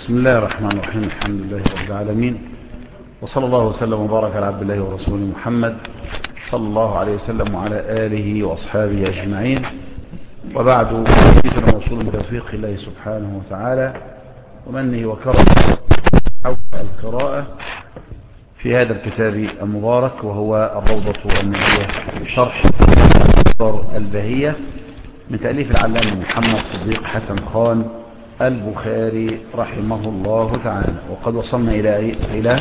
بسم الله الرحمن الرحيم. الحمد لله رب العالمين، وصلى الله وسلم وبارك على عبد الله ورسوله محمد صلى الله عليه وسلم وعلى آله وأصحابه أجمعين. وبعد، حديثنا موصول بتوفيق الله سبحانه وتعالى ومنه وكرمه حول القراءة في هذا الكتاب المبارك، وهو الروضة النبوية شرح البهية من تأليف العلامة محمد صديق حسن خان البخاري رحمه الله تعالى. وقد وصلنا إلى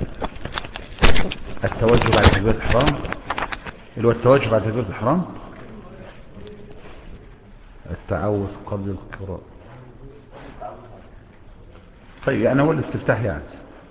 التوجه بعد تكبيرة الإحرام، اللي هو التوجه بعد تكبيرة الإحرام، التعوذ قبل القراءة. طيب يعني هو الاستفتاح يعني.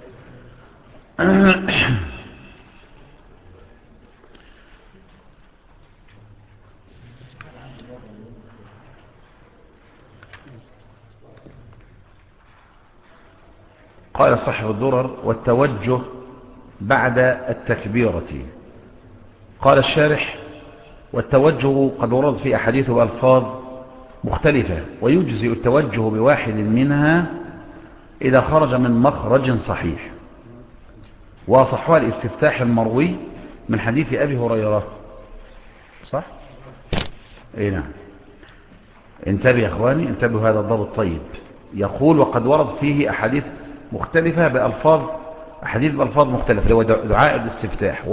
قال صاحب الدرر: والتوجه بعد التكبيرة. قال الشارح: والتوجه قد ورد في أحاديث بألفاظ مختلفة، ويجزئ التوجه بواحد منها إذا خرج من مخرج صحيح، وأصحها الاستفتاح المروي من حديث أبي هريرة. صح؟ اي نعم. انتبه يا اخواني، انتبهوا هذا الضبط طيب. يقول: وقد ورد فيه أحاديث مختلفة بألفاظ، أحاديث بألفاظ مختلفة، اللي هو دعاء الاستفتاح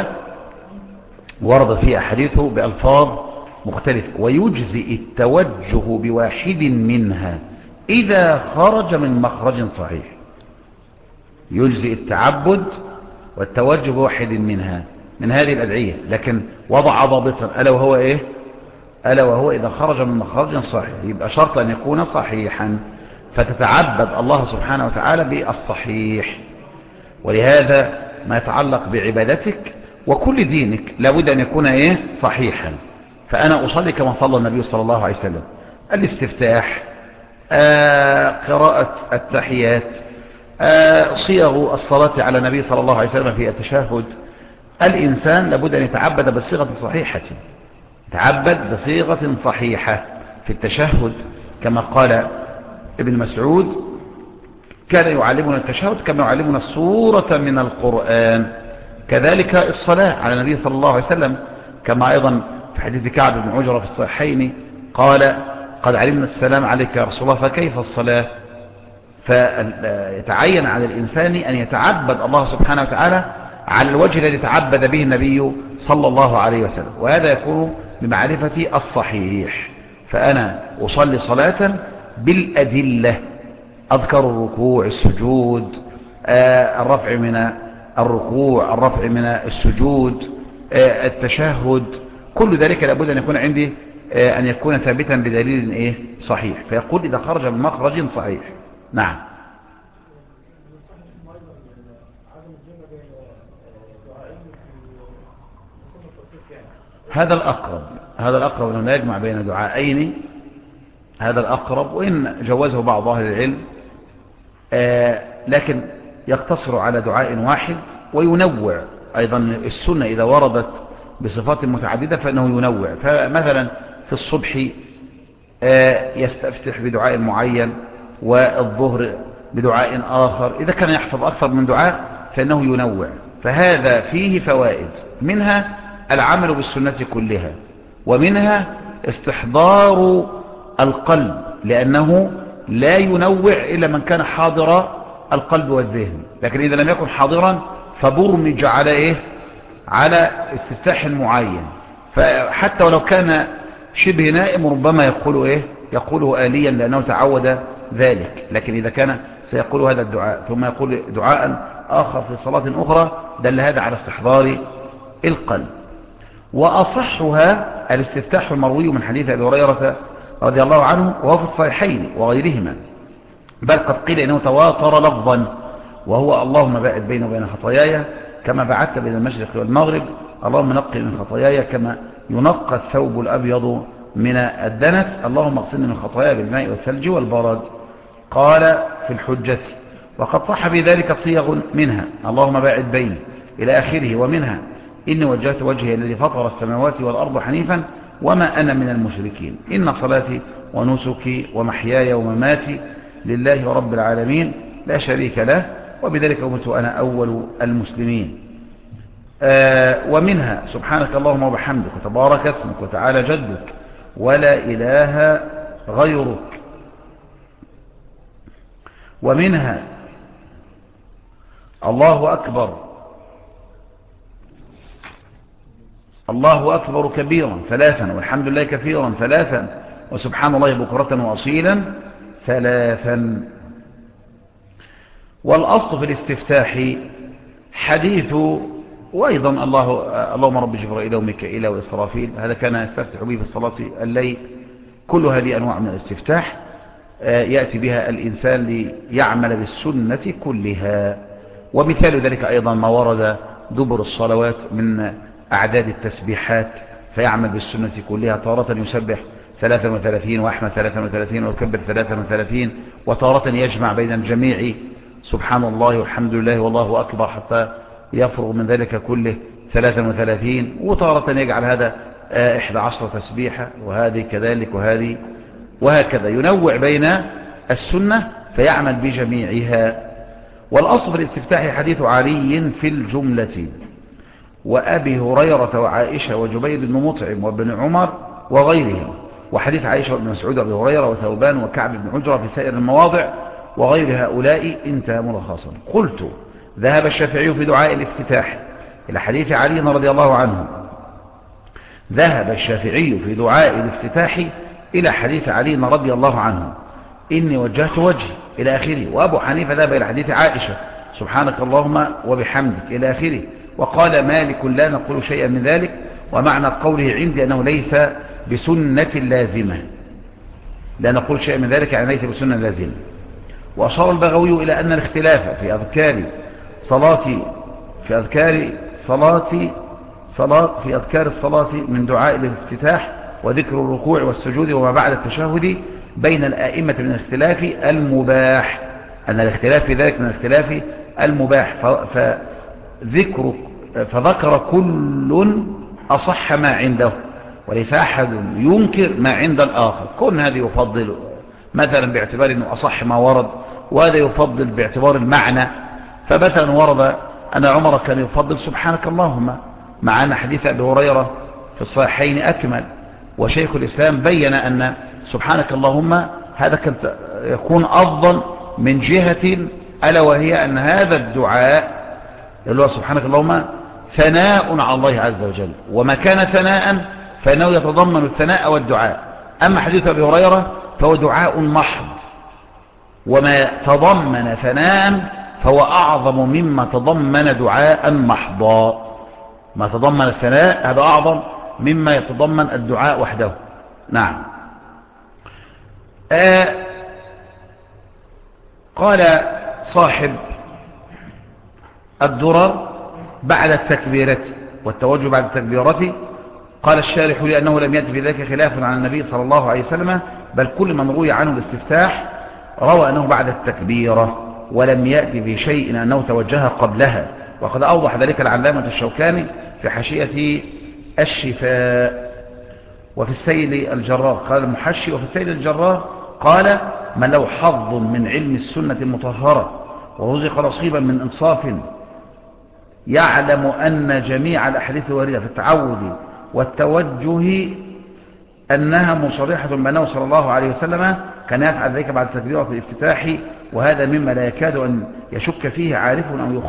ورد فيه أحاديثه بألفاظ مختلفة، ويجزئ التوجه بواحد منها إذا خرج من مخرج صحيح. يجزئ التعبد والتوجه بواحد منها من هذه الأدعية، لكن وضع ضابطا، ألا وهو إيه؟ ألا وهو إذا خرج من مخرج صحيح، يبقى شرط أن يكون صحيحا، فتتعبد الله سبحانه وتعالى بالصحيح. ولهذا ما يتعلق بعبادتك وكل دينك لابد أن يكون إيه؟ صحيحا. فأنا أصلي كما صلى النبي صلى الله عليه وسلم، الاستفتاح، قراءة التحيات، صيغ الصلاة على النبي صلى الله عليه وسلم في التشهد. الإنسان لابد أن يتعبد بصيغة صحيحة، يتعبد بصيغة صحيحة في التشهد، كما قال ابن مسعود: كان يعلمنا التشهد كما يعلمنا السورة من القرآن. كذلك الصلاة على النبي صلى الله عليه وسلم، كما أيضا في حديث كعب بن عجرة في الصحيحين قال: قد علمنا السلام عليك يا رسول الله فكيف الصلاة؟ فيتعين على الإنسان أن يتعبد الله سبحانه وتعالى على الوجه الذي تعبد به النبي صلى الله عليه وسلم، وهذا يكون بمعرفة الصحيح. فأنا أصلي صلاة بالأدلة، أذكر الركوع، السجود، الرفع من الركوع، الرفع من السجود، التشهد، كل ذلك لابد أن يكون عندي أن يكون ثابتا بدليل إيه؟ صحيح. فيقول: إذا خرج من مخرج صحيح. نعم. هذا الأقرب أنه لا يجمع بين دعائين، هذا الأقرب، وإن جوزه بعض أهل العلم، لكن يقتصر على دعاء واحد وينوع أيضا. السنة إذا وردت بصفات متعددة فإنه ينوع. فمثلا في الصبح يستفتح بدعاء معين، والظهر بدعاء آخر. إذا كان يحفظ أكثر من دعاء فإنه ينوع. فهذا فيه فوائد، منها العمل بالسنة كلها، ومنها استحضار القلب، لأنه لا ينوع إلا من كان حاضر القلب والذهن. لكن إذا لم يكن حاضرا فبرمج على إيه؟ على استفتاح معين، فحتى ولو كان شبه نائم ربما يقول إيه؟ يقوله آليا لأنه تعود ذلك. لكن إذا كان سيقول هذا الدعاء ثم يقول دعاء آخر في صلاة أخرى، دل هذا على استحضار القلب. وأصحها الاستفتاح المروي من حديث أبي هريرة رضي الله عنه، وهو في الصحيحين وغيرهما، بل قد قيل إنه تواتر لفظا، وهو: اللهم باعد بيني وبين خطاياي كما بعدت بين المشرق والمغرب، اللهم نقي من خطاياي كما ينقى الثوب الأبيض من الدنس، اللهم اغسلني من خطاياي بالماء والثلج والبرد. قال في الحجة: وقد صح بذلك صيغ، منها اللهم باعد بيني إلى آخره، ومنها إني وجهت وجهي الذي فطر السماوات والأرض حنيفا وما أنا من المشركين، إن صلاتي ونسكي ومحياي ومماتي لله رب العالمين لا شريك له، وبذلك أمرت وأنا أول المسلمين. ومنها سبحانك اللهم وبحمدك وتبارك اسمك وتعالى جدك ولا إله غيرك. ومنها الله أكبر، الله أكبر كبيرا 3، والحمد لله كثيرا 3، وسبحان الله بكرة وأصيلا 3. والأصل في الاستفتاح حديث، وأيضا اللهم رب جبرائيل وميكائيل وإسرافيل، هذا كان يستفتح به في الصلاة الليل. كل هذه أنواع من الاستفتاح يأتي بها الإنسان ليعمل بالسنة كلها. ومثال ذلك أيضا ما ورد دبر الصلوات من أعداد التسبيحات، فيعمل بالسنة كلها. تارة يسبح 33 وأحمد 33 ويكبر 33، وتارة يجمع بين الجميع سبحان الله والحمد لله والله أكبر حتى يفرغ من ذلك كله 33، وتارة يجعل هذا 11 تسبيحة، وهذه كذلك وهذه، وهكذا ينوع بين السنة فيعمل بجميعها. والأصل في الاستفتاح حديث علي في الجملة، وأبي هريرة وعائشة وجبير بن مطعم وابن عمر وغيرهم، وحديث عائشة وابن مسعود وابي هريرة وثوبان وكعب بن عجرة في سائر المواضع، وغير هؤلاء انتهى ملخصا. قلت ذهب الشافعي في دعاء الافتتاح إلى حديث علي رضي الله عنه، ذهب الشافعي في دعاء الافتتاح إلى حديث علي رضي الله عنه إني وجهت وجهي إلى آخره. وأبو حنيفة ذهب إلى حديث عائشة سبحانك اللهم وبحمدك إلى آخره. وقال مالك لا نقول شيئا من ذلك، ومعنى قوله عندي أنه ليس بسنة لازمة، لا نقول شيئا من ذلك يعني ليس بسنة لازمة. وأشار البغوي إلى أن الاختلاف في أذكار الصلاة من دعاء الافتتاح وذكر الركوع والسجود وما بعد التشهد بين الآئمة من الاختلاف المباح، أن الاختلاف في ذلك من الاختلاف المباح. فذكر كل أصح ما عنده، وليس أحد ينكر ما عند الآخر. كون هذا يفضل مثلا باعتبار أنه أصح ما ورد، وهذا يفضل باعتبار المعنى. فمثلا ورد أن عمر كان يفضل سبحانك اللهم، مع أن حديث أبي هريرة في الصحيحين أكمل. وشيخ الإسلام بين أن سبحانك اللهم هذا كان يكون أفضل من جهة، ألا وهي أن هذا الدعاء اللي هو سبحانك اللهم ثناء على الله عز وجل، وما كان ثناء فإنه يتضمن الثناء والدعاء. أما حديث أبي هريرة فهو دعاء محض، وما تضمن ثناء فهو أعظم مما تضمن دعاء محضا. ما تضمن الثناء هذا أعظم مما يتضمن الدعاء وحده. نعم. قال صاحب الدرر بعد التكبيرة والتوجه بعد التكبيرة، قال الشارح لأنه لم يأتي في ذلك خلاف عن النبي صلى الله عليه وسلم، بل كل من روي عنه الاستفتاح روى أنه بعد التكبيرة، ولم يأتي في شيء أنه توجه قبلها. وقد أوضح ذلك العلامة الشوكاني في حاشية الشفاء. وفي السيل الجرار قال المحشي، وفي السيل الجرار قال من له حظ من علم السنة المطهرة ورزق نصيبا من إنصاف يعلم أن جميع الأحاديث الواردة في التعوذ والتوجه أنها مصرحة بأنه صلى الله عليه وسلم كان يفعل ذلك بعد تكبيرة الافتتاح، وهذا مما لا يكاد أن يشك فيه عارف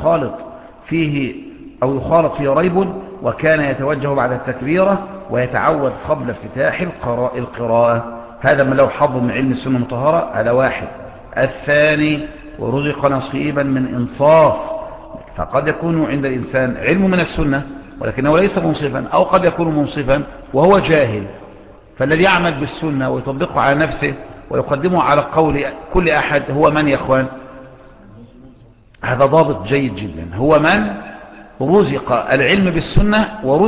أو يخالط فيه ريب، وكان يتوجه بعد التكبيرة ويتعوذ قبل افتتاح القراءة. هذا من له حظ من علم السنة المطهرة، هذا واحد. الثاني ورزق نصيبا من إنصاف، فقد يكون عند الإنسان علم من السنة ولكنه ليس منصفا، أو قد يكون منصفا وهو جاهل. فالذي يعمل بالسنة ويطبقه على نفسه ويقدمه على قول كل أحد هو من يا أخوان؟ هذا ضابط جيد جدا، هو من رزق العلم بالسنة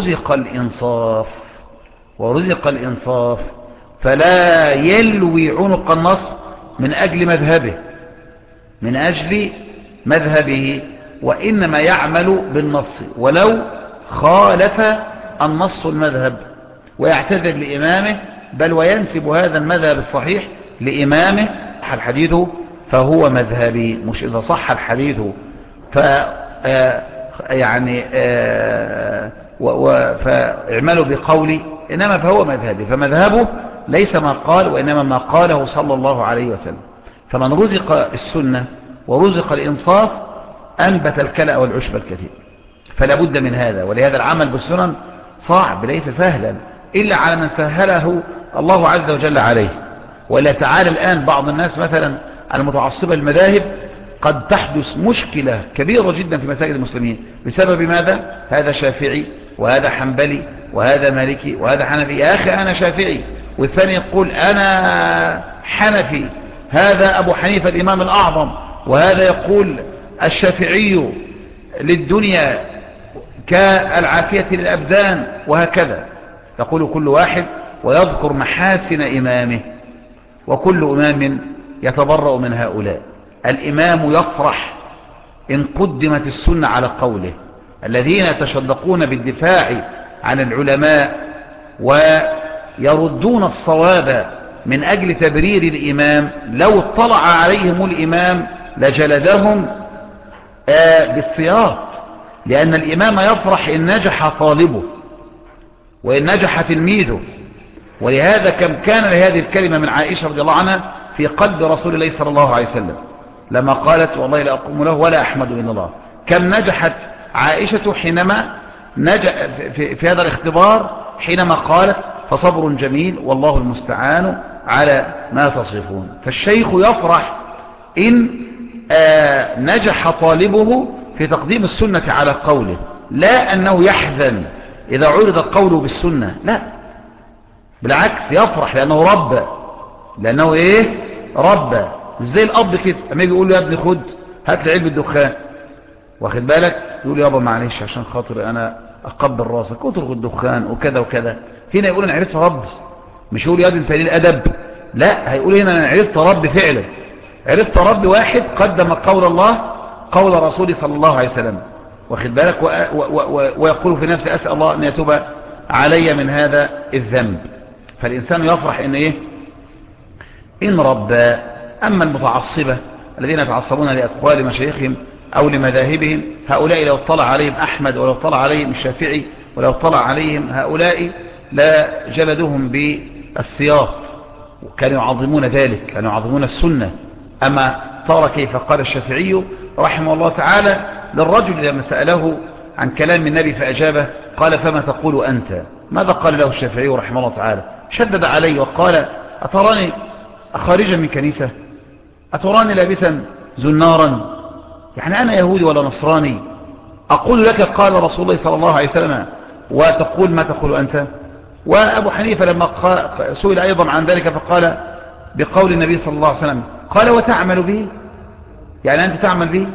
ورزق الإنصاف، فلا يلوي عنق النص من أجل مذهبه، وإنما يعمل بالنص ولو خالف النص المذهب، ويعتذر لإمامه، بل وينسب هذا المذهب الصحيح لإمامه الحديث فهو مذهبي. مش إذا صح الحديث ف يعني فاعملوا بقولي، إنما فهو مذهبي. فمذهبه ليس ما قال، وإنما ما قاله صلى الله عليه وسلم. فمن رزق السنة ورزق الإنصاف أنبت الكلأ والعشب الكثير. فلا بد من هذا. ولهذا العمل بالسنن صعب، ليس سهلا إلا على من سهله الله عز وجل عليه. ولا تعالى الآن بعض الناس مثلا المتعصبة المذاهب قد تحدث مشكلة كبيرة جدا في مساجد المسلمين بسبب ماذا؟ هذا شافعي وهذا حنبلي وهذا مالكي وهذا حنفي. يا أخي أنا شافعي، والثاني يقول أنا حنفي، هذا أبو حنيفة الإمام الأعظم، وهذا يقول الشافعي للدنيا كالعافية للأبدان، وهكذا يقول كل واحد ويذكر محاسن إمامه، وكل إمام يتبرأ من هؤلاء. الإمام يفرح إن قدمت السنة على قوله. الذين يتشدقون بالدفاع عن العلماء ويردون الصواب من أجل تبرير الإمام، لو اطلع عليهم الإمام لجلدهم بالسياط، لأن الإمام يفرح إن نجح طالبه وإن نجح تلميذه. ولهذا كم كان لهذه الكلمة من عائشة رضي الله عنها في قلب رسول الله صلى الله عليه وسلم لما قالت والله لا أقوم له ولا أحمد إلا الله. كم نجحت عائشة حينما في هذا الاختبار، حينما قالت فصبر جميل والله المستعان على ما تصفون. فالشيخ يفرح إن نجح طالبه في تقديم السنة على قوله، لا أنه يحزن إذا عرض قوله بالسنة، لا، بالعكس يفرح لأنه رب. لأنه إيه؟ رب. زي الأب كده أما يجي يقول له يا ابني خد هات لي علبة دخان، واخد بالك، يقول يابا معلش عشان خاطر أنا أقبل راسك وترك الدخان وكذا وكذا. هنا يقول أنا عرفت رب، مش يقول يا ابني انت ليه الأدب، لا، هيقول هنا أنا عرفت رب فعلا. عرفت رب واحد قدم قول الله قول رسوله صلى الله عليه وسلم، واخد بالك، ويقول في نفسه أسأل الله أن يتوب علي من هذا الذنب. فالإنسان يفرح إن إيه؟ إن رب. أما المتعصبة الذين يتعصبون لأقوال مشايخهم أو لمذاهبهم، هؤلاء لو اطلع عليهم أحمد ولو اطلع عليهم الشافعي ولو اطلع عليهم هؤلاء لا جلدوهم بالسياط. وكانوا يعظمون ذلك، كانوا يعظمون السنة. أما ترى كيف قال الشافعي رحمه الله تعالى للرجل لما سأله عن كلام النبي فأجابه قال فما تقول أنت؟ ماذا قال له الشافعي رحمه الله تعالى؟ شدد عليه وقال أتراني خارجا من كنيسة؟ أتراني لابسا زنارا؟ يعني أنا يهودي ولا نصراني؟ أقول لك قال رسول الله صلى الله عليه وسلم وتقول ما تقول أنت؟ وأبو حنيفة لما سئل أيضا عن ذلك فقال بقول النبي صلى الله عليه وسلم قال وتعمل به؟ يعني أنت تعمل به؟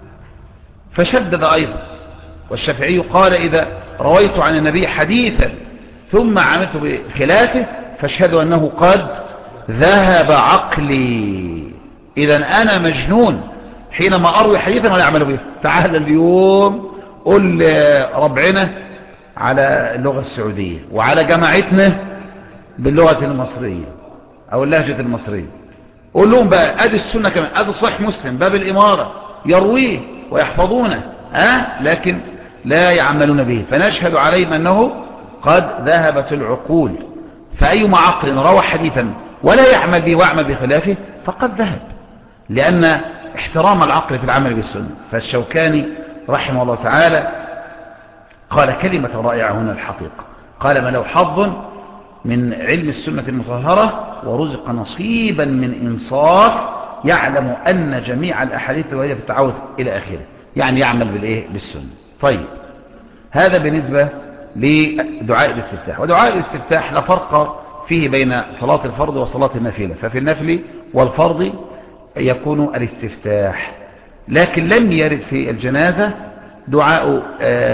فشدد أيضا. والشافعي قال إذا رويت عن النبي حديثا ثم عملت بخلافه فاشهدوا أنه قد ذهب عقلي. إذا أنا مجنون حينما أروي حديثا ولا أعمل به. تعال اليوم قل ربعنا على اللغة السعودية وعلى جماعتنا باللغة المصرية أو اللهجة المصرية، قول لهم بقى أدي السنة كمان، أدي صحيح مسلم باب الإمارة يرويه ويحفظونه، لكن لا يعملون به. فنشهد عليهم أنه قد ذهبت العقول. فأيما عقل روى حديثا ولا يعمل به ويعمل بخلافه فقد ذهب، لأن احترام العقل في العمل بالسنة. فالشوكاني رحمه الله تعالى قال كلمة رائعة هنا الحقيقة، قال ما لو حظ من علم السنة المطهرة ورزق نصيبا من إنصاف يعلم أن جميع الأحاديث الواردة في التعوذ إلى آخره، يعني يعمل بالإيه؟ بالسنة. طيب هذا بالنسبة لدعاء الاستفتاح. ودعاء الاستفتاح لا فرق فيه بين صلاة الفرض وصلاة النافلة، ففي النفل والفرض يكون الاستفتاح. لكن لم يرد في الجنازة دعاء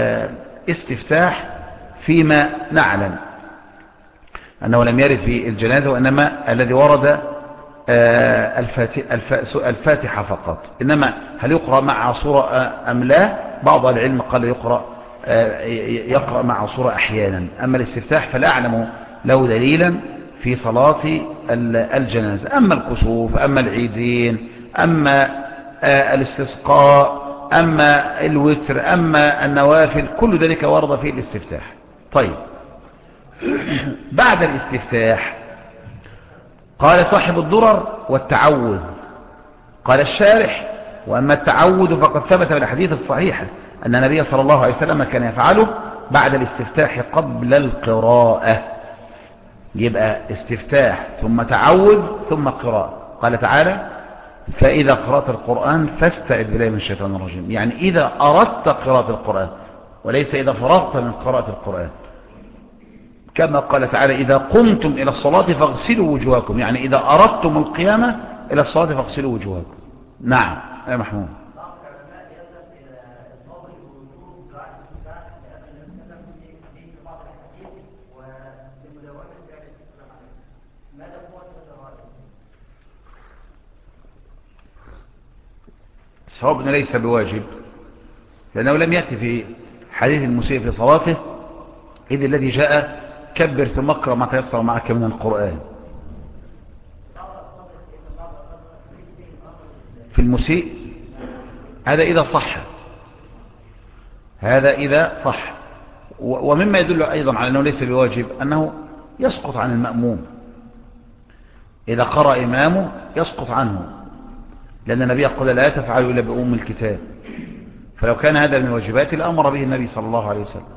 استفتاح فيما نعلم أنه لم يرد في الجنازة، وإنما الذي ورد الفاتحة فقط. إنما هل يقرأ مع صورة أم لا؟ بعض العلم قال يقرأ مع صورة أحيانا. أما الاستفتاح فلا أعلم له دليلا في صلاة الجنازة. أما الكسوف، أما العيدين، أما الاستسقاء، أما الوتر، أما النوافل، كل ذلك ورد فيه الاستفتاح. طيب، بعد الاستفتاح قال صاحب الدرر: والتعوذ. قال الشارح: وأما التعوذ فقد ثبت بالحديث الصحيحة أن النبي صلى الله عليه وسلم كان يفعله بعد الاستفتاح قبل القراءة. يبقى استفتاح ثم تعوذ ثم قراءة. قال تعالى: فإذا قرأت القرآن فاستعذ بالله من الشيطان الرجيم. يعني إذا أردت قراءة القرآن، وليس إذا فرغت من قراءة القرآن. كما قال تعالى: إذا قمتم إلى الصلاة فاغسلوا وجوهكم. يعني إذا أردتم القيامة إلى الصلاة فاغسلوا وجوهكم. نعم يا محمود. الصواب أنه ليس بواجب، لأنه لم يأتي في حديث المسيء في صلاته إذ الذي جاء: كبر ثم اقرأ ما تيسر معك من القرآن. في المسيء هذا إذا صح، هذا إذا صح. ومما يدل أيضا على أنه ليس بواجب أنه يسقط عن المأموم. إذا قرأ إمامه يسقط عنه، لأن النبي قال: لا تفعلوا إلا بأم الكتاب. فلو كان هذا من الواجبات لأمر به النبي صلى الله عليه وسلم.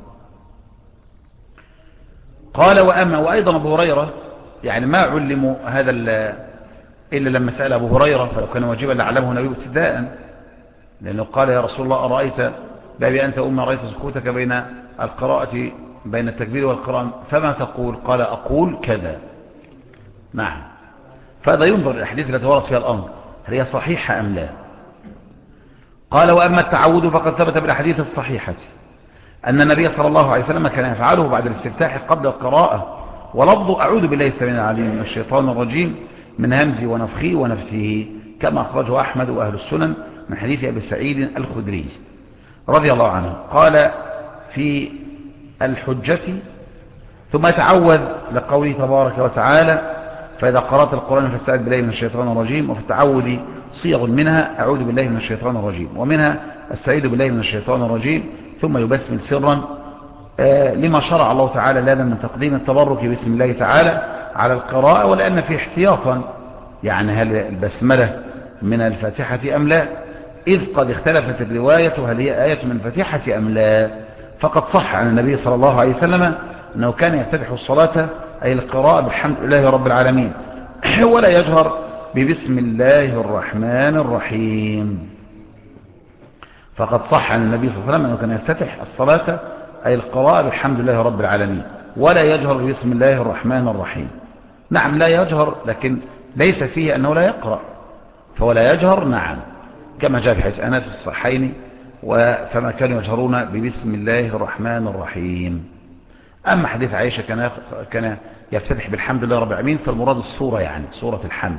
قال: وأيضا أبو هريرة، يعني ما علموا هذا إلا لما سأل أبو هريرة، فلو كان واجبا لعلمه النبي ابتداء، لأنه قال: يا رسول الله أرأيت بابي أنت أم رأيت سكوتك بين القراءة، بين التكبير والقراءة، فما تقول؟ قال: أقول كذا. نعم. فهذا ينظر الأحاديث التي ورد فيها الأمر هل هي صحيحة أم لا. قال: وأما التعوذ فقد ثبت بالأحاديث الصحيحة أن النبي صلى الله عليه وسلم كان يفعله بعد الاستفتاح قبل القراءة، ولفظ: أعوذ بالله السميع العليم من الشيطان الرجيم من همزه ونفخه ونفثه، كما أخرجه أحمد وأهل السنن من حديث أبي سعيد الخدري رضي الله عنه. قال في الحجة: ثم يتعوذ لقوله تبارك وتعالى: فإذا قرأت القرآن فاستعذ بالله من الشيطان الرجيم. وفي التعوذ صيغ، منها أعوذ بالله من الشيطان الرجيم، ومنها استعيذ بالله من الشيطان الرجيم، ثم يبسمل سرا لما شرع الله تعالى لنا من تقديم التبرك باسم الله تعالى على القراءة، ولأن في احتياطا، يعني هل البسملة من الفاتحة أم لا، إذ قد اختلفت الرواية هل هي آية من الفاتحة أم لا. فقد صح عن النبي صلى الله عليه وسلم أنه كان يفتتح الصلاة أي القراءة بالحمد لله رب العالمين، ولا يجهر ببسم الله الرحمن الرحيم. فقد صح عن النبي صلى الله عليه وسلم أنه كان يفتتح الصلاة أي القراءة بالحمد لله رب العالمين، ولا يجهر ببسم الله الرحمن الرحيم. نعم لا يجهر، لكن ليس فيه أنه لا يقرأ، فهو لا يجهر. نعم، كما جاء في حديث أنس في الصحيحين: فما كانوا يجهرون ببسم الله الرحمن الرحيم. أما حديث عائشة كان يفتتح بالحمد لله رب العالمين، فالمراد السورة، يعني سورة الحمد.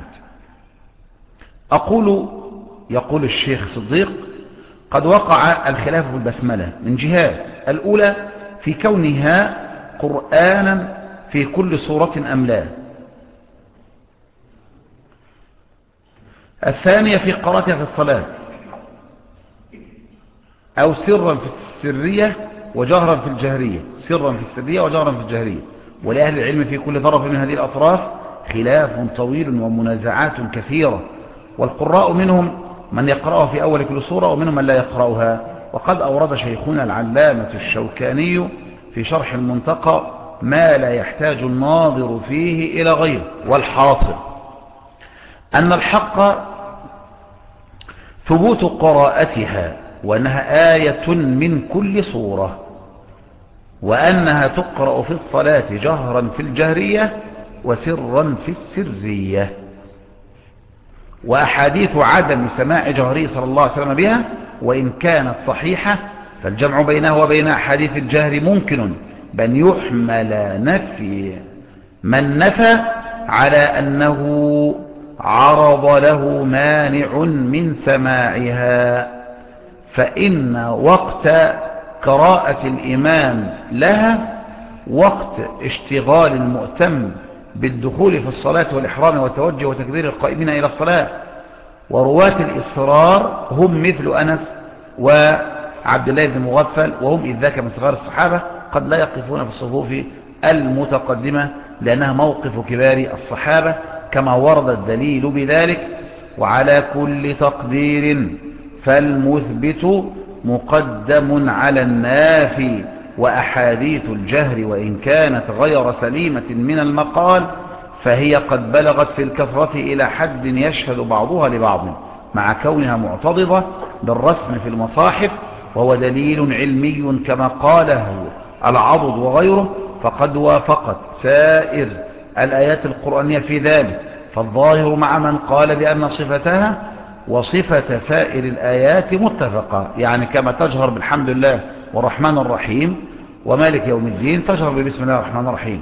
يقول الشيخ صديق: قد وقع الخلاف في البسملة من جهات: الأولى في كونها قرآنا في كل سورة أم لا، الثانية في قراءتها في الصلاة، أو سرا في السرية وجهرا في الجهرية، سرا في السرية وجهرا في الجهرية. ولأهل العلم في كل طرف من هذه الأطراف خلاف طويل ومنازعات كثيرة، والقراء منهم من يقرأها في أول كل سورة، ومنهم من لا يقرأها. وقد أورد شيخنا العلامة الشوكاني في شرح المنتقى ما لا يحتاج الناظر فيه إلى غيره. والحاصل أن الحق ثبوت قراءتها، وأنها آية من كل سورة، وأنها تقرأ في الصلاة جهرا في الجهرية وسرا في السرية. وأحاديث عدم سماع جهري صلى الله عليه وسلم بها وإن كانت صحيحة، فالجمع بينها وبين أحاديث الجهر ممكن، بل يحمل نفي من نفى على أنه عرض له مانع من سماعها، فإن وقت قراءة الإمام لها وقت اشتغال المؤتم بالدخول في الصلاة والإحرام والتوجه وتكبير القائمين إلى الصلاة، ورواة الإصرار هم مثل أنس وعبد الله بن مغفل، وهم إذ ذاك من صغار الصحابة قد لا يقفون في الصفوف المتقدمة لأنها موقف كبار الصحابة كما ورد الدليل بذلك. وعلى كل تقدير فالمثبت مقدم على النافي، وأحاديث الجهر وإن كانت غير سليمة من المقال فهي قد بلغت في الكثرة إلى حد يشهد بعضها لبعض مع كونها معتضدة بالرسم في المصاحف، وهو دليل علمي كما قاله العضد وغيره، فقد وافقت سائر الآيات القرآنية في ذلك. فالظاهر مع من قال بأن صفتها وصفة سائر الآيات متفقة، يعني كما تجهر بالحمد لله والرحمن الرحيم ومالك يوم الدين تجهر ببسم الله الرحمن الرحيم.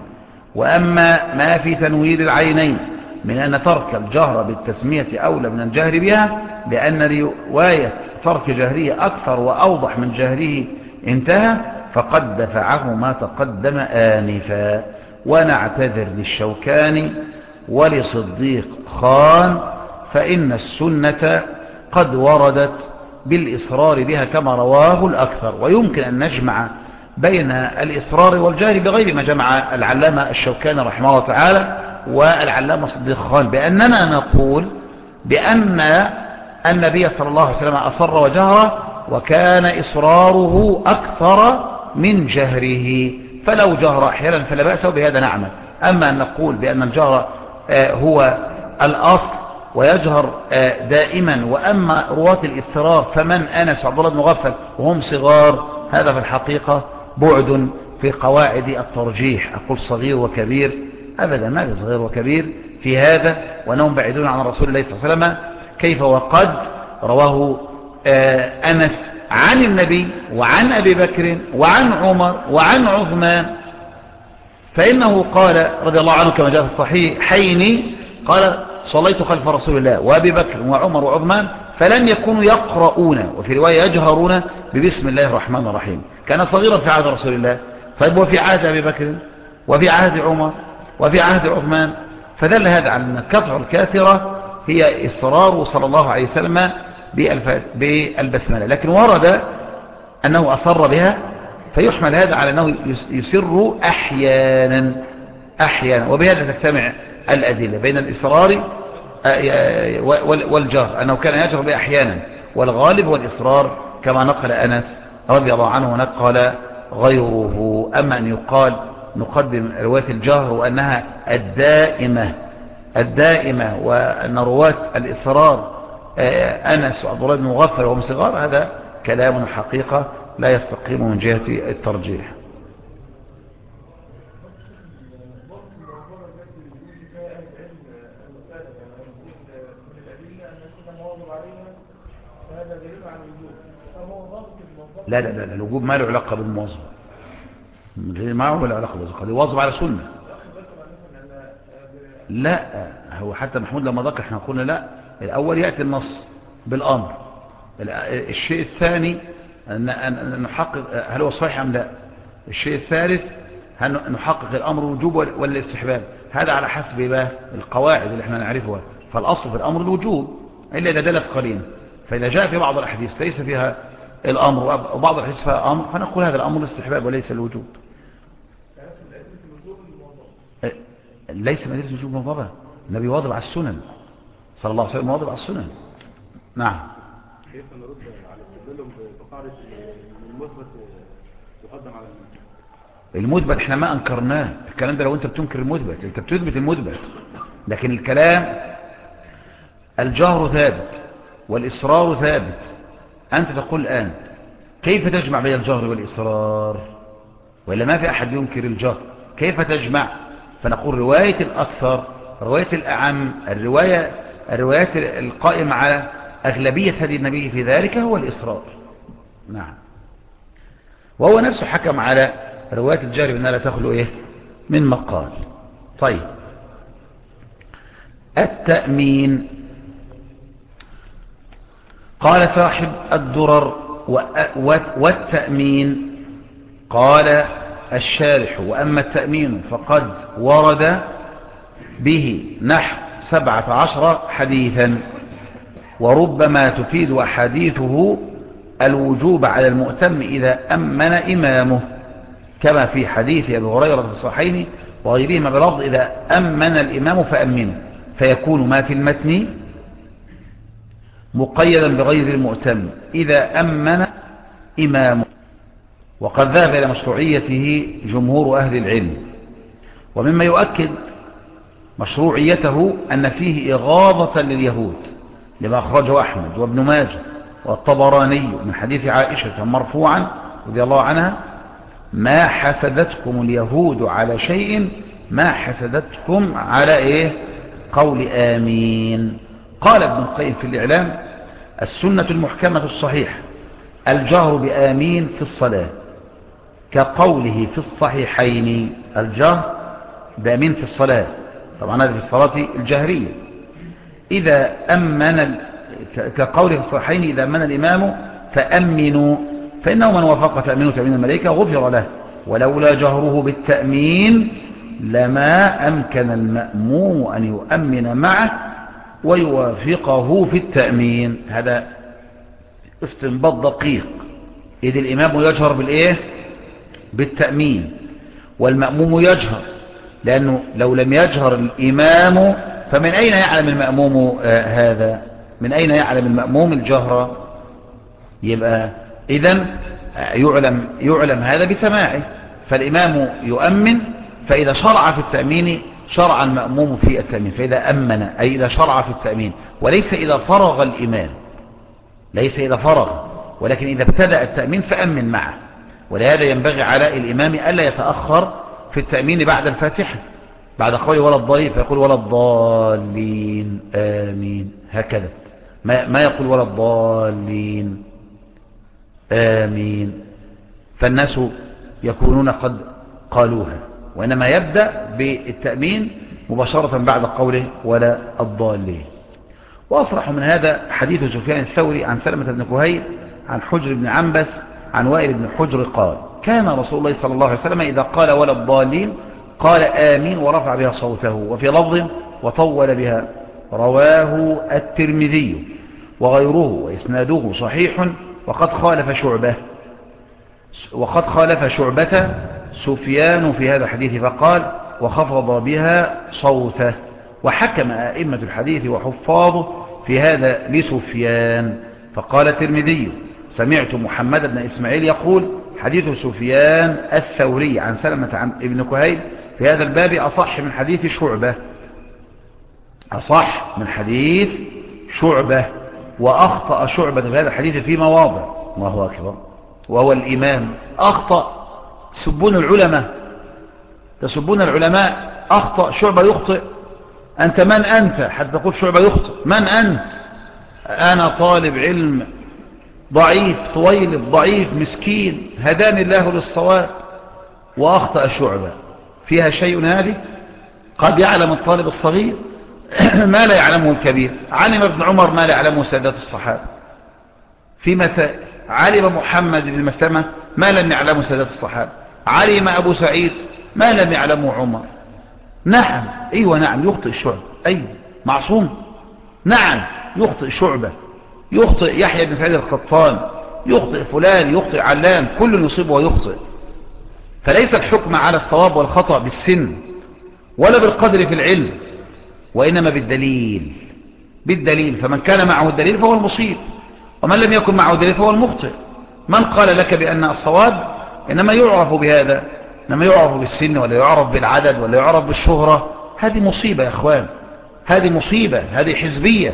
وأما ما في تنوير العينين من أن ترك الجهر بالتسمية أولى من الجهر بها، لأن رواية ترك جهره أكثر وأوضح من جهره انتهى، فقد دفعه ما تقدم آنفا. ونعتذر للشوكاني ولصديق خان فإن السنة قد وردت بالإصرار بها كما رواه الأكثر، ويمكن أن نجمع بين الإصرار والجهر بغير ما جمع العلامة الشوكاني رحمه الله تعالى والعلامة صديق خان، بأننا نقول بأن النبي صلى الله عليه وسلم أصر وجهر، وكان إصراره أكثر من جهره، فلو جهر أحيانا فلا بأس بهذا نعمل. أما أن نقول بأن الجهر هو الأصل ويجهر دائما، وأما رواة الإصرار فمن أنس وعبد الله بن مغفل وهم صغار، هذا في الحقيقة بعد في قواعد الترجيح. أقول صغير وكبير أبدا، ما في صغير وكبير في هذا، وأنهم بعيدون عن رسول الله صلى الله عليه وسلم. كيف وقد رواه أنس عن النبي وعن أبي بكر وعن عمر وعن عثمان، فإنه قال رضي الله عنه كما جاء في الصحيحين قال صليت خلف رسول الله وأبي بكر وعمر وعثمان فلم يكونوا يقرؤون، وفي رواية يجهرون ببسم الله الرحمن الرحيم. كان صغيرا في عهد رسول الله، طيب وفي عهد أبي بكر وفي عهد عمر وفي عهد عثمان، فدل هذا على أن الكثرة الكاثرة هي إصرار صلى الله عليه وسلم بالبسملة، لكن ورد أنه أصر بها، فيحمل هذا على أنه يسر أحيانا، وبهذا تجتمع الأدلة بين الإصرار والجهر، أنه كان يجهر به أحيانا، والغالب هو الإصرار كما نقل أنس رضي الله عنه ونقل غيره. أما أن يقال نقدم رواية الجهر وأنها الدائمة وأن رواة الإصرار أنس وعبد الله بن مغفل وهم صغار، هذا كلام حقيقة لا يستقيم من جهة الترجيح. لا لا لا، الوجوب ما له علاقة بالمواظبة، ما له علاقة بالمواظبة، قد يواظب على سنة. لا، هو حتى محمود لما ذكر احنا قلنا لا، الأول يأتي النص بالأمر، الشيء الثاني أن نحقق هل هو صحيح أم لا، الشيء الثالث هل نحقق الأمر الوجوب ولا الاستحباب، هذا على حسب بقى القواعد اللي احنا نعرفها. فالأصل في الأمر الوجوب إلا إذا دلت قرينة، فإذا جاء في بعض الأحاديث ليس فيها الأمر وبعض الأحاديث فيها أمر، فنقول هذا الأمر الاستحباب وليس الوجوب. ليس من أدلة الوجوب موضبة، النبي واضب على السنن صلى الله عليه وسلم، واضب على السنن. نعم. كيف نرد على استدلالهم بقاعدة المثبت يقدم على المثبت؟ احنا ما انكرناه الكلام ده، لو انت بتنكر المثبت انت بتثبت المثبت، لكن الكلام الجهر ثابت والإصرار ثابت. أنت تقول الآن كيف تجمع بين الجهر والإصرار، وإلا ما في أحد ينكر الجهر، كيف تجمع؟ فنقول رواية الأكثر، رواية الأعم، الروايات القائمة على أغلبية هدي النبي في ذلك هو الإصرار. نعم. وهو نفسه حكم على رواية الجهر بأنها لا تخلو إيه من مقال. طيب، التأمين. قال صاحب الدرر والتأمين، قال الشارح وأما التأمين فقد ورد به نحو 17 حديثا، وربما تفيد أحاديثه الوجوب على المؤتم إذا أمن إمامه، كما في حديث أبي هريرة في الصحيحين وغيرهما بلفظ إذا أمن الإمام فأمنوا، فيكون ما في المتن مقيدا بغير المؤتم إذا أمن إمامه. وقد ذهب إلى مشروعيته جمهور أهل العلم. ومما يؤكد مشروعيته أن فيه إغاظة لليهود لما أخرجه أحمد وابن ماجه والطبراني من حديث عائشة مرفوعا رضي الله عنها: ما حسدتكم اليهود على شيء ما حسدتكم على إيه؟ قول آمين. قال ابن القيم في الإعلام: السنة المحكمة الصحيحة الجهر بآمين في الصلاة، كقوله في الصحيحين الجهر بآمين في الصلاة، طبعا هذا في الصلاة الجهرية، إذا أمن كقوله في الصحيحين إذا أمن الإمام فأمنوا، فإنه من وافق تأمين تأمين الملائكة غفر له، ولولا جهره بالتأمين لما أمكن المأموم أن يؤمن معه ويوافقه في التأمين. هذا استنباط دقيق، إذ الإمام يجهر بالإيه؟ بالتأمين، والمأموم يجهر، لأنه لو لم يجهر الإمام فمن أين يعلم المأموم هذا؟ من أين يعلم المأموم الجهر؟ يبقى إذن يعلم هذا بسماعه، فالإمام يؤمن، فإذا شرع في التأمين شرع المأموم في التأمين، فإذا أمن أي إذا شرع في التأمين، وليس إذا فرغ الإمام، ليس إذا فرغ، ولكن إذا ابتدأ التأمين فأمن معه. ولهذا ينبغي على الإمام ألا يتأخر في التأمين بعد الفاتحة، بعد قول ولا الضالين فيقول ولا الضالين آمين، هكذا ما يقول ولا الضالين آمين، فالناس يكونون قد قالوها، وإنما يبدأ بالتأمين مباشرة بعد قوله ولا الضالين. وأصرح من هذا حديث سفيان الثوري عن سلمة بن كهيل عن حجر بن عنبس عن وائل بن حجر قال: كان رسول الله صلى الله عليه وسلم إذا قال ولا الضالين قال آمين ورفع بها صوته، وفي لفظ وطول بها. رواه الترمذي وغيره وإسناده صحيح، وقد خالف شعبة سفيان في هذا الحديث فقال وخفض بها صوته. وحكم أئمة الحديث وحفاظه في هذا لسفيان، فقال الترمذي: سمعت محمد بن إسماعيل يقول حديث سفيان الثوري عن سلمة عن ابن كهيل في هذا الباب أصح من حديث شعبة، أصح من حديث شعبة. وأخطأ شعبة في هذا الحديث في مواضع، الله أكبر، وهو الإمام أخطأ. تسبون العلماء، أخطأ شعبة يخطئ. أنت من أنت حتى تقول شعبة يخطئ؟ من أنت؟ أنا طالب علم ضعيف طويل ضعيف مسكين هداني الله للصواب، وأخطأ شعبة، فيها شيء هذه؟ قد يعلم الطالب الصغير ما لا يعلمه الكبير. علم ابن عمر ما لا يعلمه سادات الصحابة في مسائل، علم محمد بن مسلمة ما لم يعلمه سادات الصحابة، علم أبو سعيد ما لم يعلمه عمر. نعم، أيوة نعم، يخطئ شعبة، أيوة معصوم، نعم يخطئ شعبة، يخطئ يحيى بن سعيد القطان، يخطئ فلان، يخطئ علان، كل يصيب ويخطئ. فليس الحكم على الصواب والخطأ بالسن ولا بالقدر في العلم، وإنما بالدليل. فمن كان معه الدليل فهو المصيب، ومن لم يكن معه الدليل فهو المخطئ. من قال لك بأن الصواب إنما يعرف بهذا، إنما يعرف بالسن ولا يعرف بالعدد ولا يعرف بالشهرة، هذه مصيبة يا أخوان، هذه مصيبة، هذه حزبية،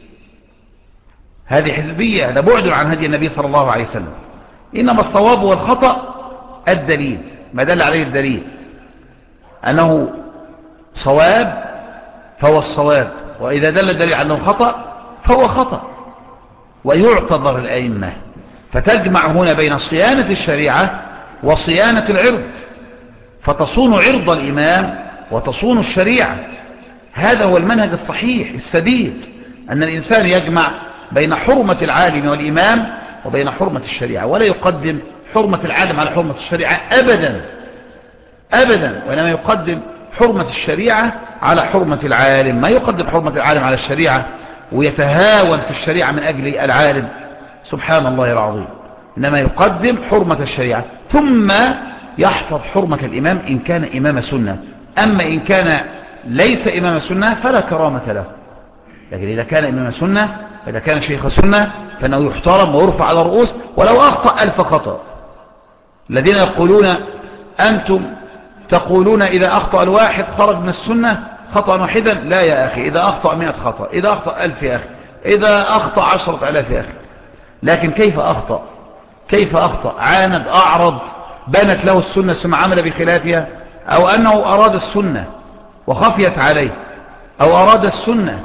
هذا بعد عن هدي النبي صلى الله عليه وسلم. إنما الصواب والخطأ الدليل، ما دل عليه الدليل أنه صواب فهو الصواب، وإذا دل الدليل أنه خطأ فهو خطأ. ويعتبر الأئمة، فتجمع هنا بين صيانة الشريعة وصيانة العرض، فتصون عرض الإمام وتصون الشريعة. هذا هو المنهج الصحيح السديد، أن الإنسان يجمع بين حرمة العالم والإمام وبين حرمة الشريعة، ولا يقدم حرمة العالم على حرمة الشريعة أبدا أبدا، وإنما يقدم حرمة الشريعة على حرمة العالم، ما يقدم حرمة العالم على الشريعة ويتهاون في الشريعة من أجل العالم، سبحان الله العظيم. إنما يقدم حرمة الشريعة ثم يحفظ حرمة الإمام إن كان إمام سنة. أما إن كان ليس إمام سنة فلا كرامة له. لكن إذا كان إمام سنة، إذا كان شيخ سنة، فإنه يحترم ويرفع على الرؤوس ولو أخطأ 1000 خطأ. الذين يقولون أنتم تقولون إذا أخطأ الواحد خرج من السنة خطأ واحدا، لا يا أخي، إذا أخطأ 100 خطأ، إذا أخطأ 1000 يا أخي، إذا أخطأ 10,000 يا أخي. لكن كيف أخطأ؟ كيف أخطأ؟ عاند، أعرض، بانت له السنة ثم عمل بخلافها، أو أنه أراد السنة وخفيت عليه، أو أراد السنة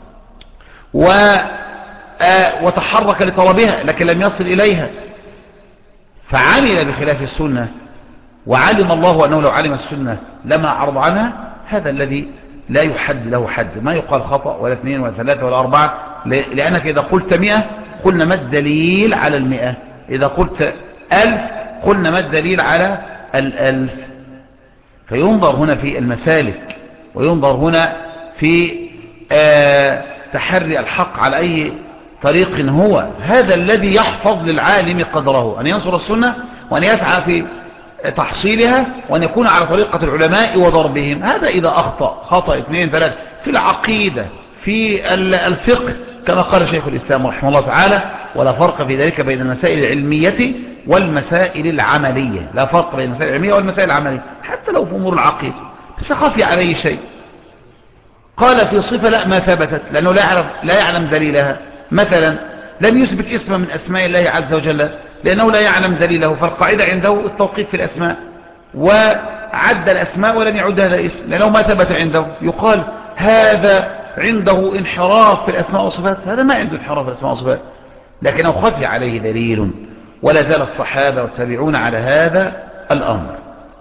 وتحرك لطلبها لكن لم يصل إليها فعمل بخلاف السنة، وعلم الله أنه لو علم السنة لما أعرض عنها. هذا الذي لا يحد له حد، ما يقال خطأ ولا 2 ولا 3 ولا 4، لأنك إذا قلت 100 قلنا ما الدليل على 100، إذا قلت 1000 قلنا ما الدليل على 1000. فينظر هنا في المسالك، وينظر هنا في تحري الحق على أي طريق هو. هذا الذي يحفظ للعالم قدره، أن ينصر السنة وأن يسعى في تحصيلها وأن يكون على طريقة العلماء وضربهم. هذا إذا أخطأ خطأ 2 3 في العقيدة، في الفقه، كما قال شيخ الإسلام رحمه الله تعالى: ولا فرق في ذلك بين المسائل العلمية والمسائل العملية. لا فرق بين المسائل العلمية والمسائل العملية، حتى لو في أمور العقيدة، بس خفي عليه شيء. قال في صفة لا ما ثبتت لأنه لا يعلم دليلها. مثلا لم يثبت اسما من أسماء الله عز وجل لأنه لا يعلم دليله، فالقاعدة عنده التوقيف في الأسماء، وعد الأسماء ولم يعد هذا اسم لأنه ما ثبت عنده. يقال هذا عنده انحراف في الأسماء والصفات، هذا ما عنده انحراف في الأسماء والصفات، لكنه خفي عليه دليل. ولا زال الصحابة والتابعون على هذا الأمر.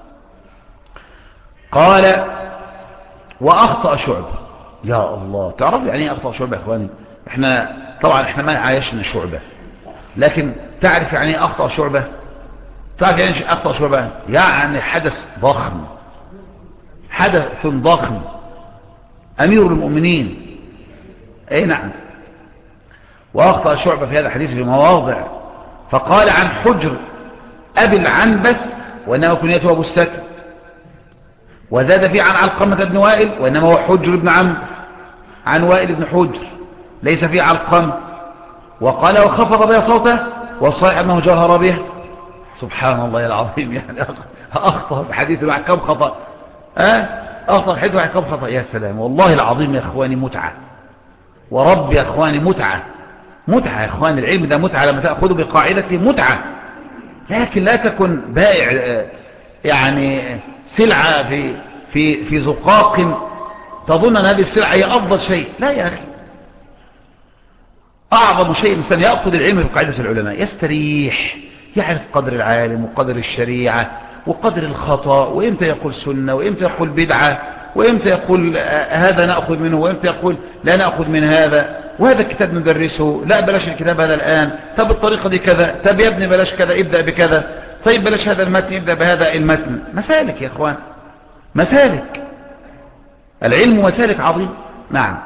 قال: وأخطأ شعبة. يا الله، تعرف يعني ايه أخطأ شعبة يا إخواني؟ طبعا احنا ما عايشنا شعبة، لكن تعرف يعني ايه أخطأ شعبة؟ تعرف يعني ايه أخطأ شعبة؟ يعني حدث ضخم، حدث ضخم، أمير المؤمنين. أي نعم. وأخطأ شعبة في هذا الحديث في مواضع، فقال عن حجر أبي العنبس وإنما كنيته أبو السكن، وزاد فيه عن علقمة بن وائل وإنما هو حجر بن عمرو، عن وائل بن حجر ليس فيه علقمة. وقال وخفض بها صوته والصحيح أنه جهر به. سبحان الله العظيم، يعني أخطأ بحديث مع كم خطأ، أخطأ بحديث مع كم خطأ. يا سلام، والله العظيم يا إخواني متعة، ورب يا إخواني متعة، متعة يا إخواني. العلم ده متعة لما تأخذه بقاعدته، متعة. لكن لا تكن بائع يعني سلعة في زقاق تظن أن هذه السلعة هي أفضل شيء. لا يا أخي، أعظم شيء الإنسان يأخذ العلم بقاعدة العلماء، يستريح، يعرف قدر العالم وقدر الشريعة وقدر الخطأ، وإمتى يقول سنة وإمتى يقول بدعة، وإمتى يقول هذا نأخذ منه وإمتى يقول لا نأخذ من هذا، وهذا الكتاب ندرسه، لا بلاش الكتاب هذا الآن، طب الطريقة دي كذا، طب يا ابني بلاش كذا ابدأ بكذا، طيب بلاش هذا المتن ابدأ بهذا المتن. مسالك يا إخوان، مسالك، العلم مسالك عظيم. نعم.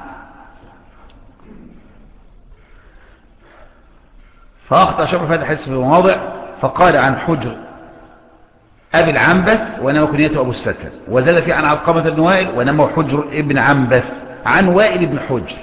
فأخطأ شعبة في هذا الحديث في مواضع، فقال عن حجر أبي العنبس وإنما كنيته أبو السكن، وزاد فيه عن علقمة بن وائل وإنما هو حجر ابن عنبس، عن وائل بن حجر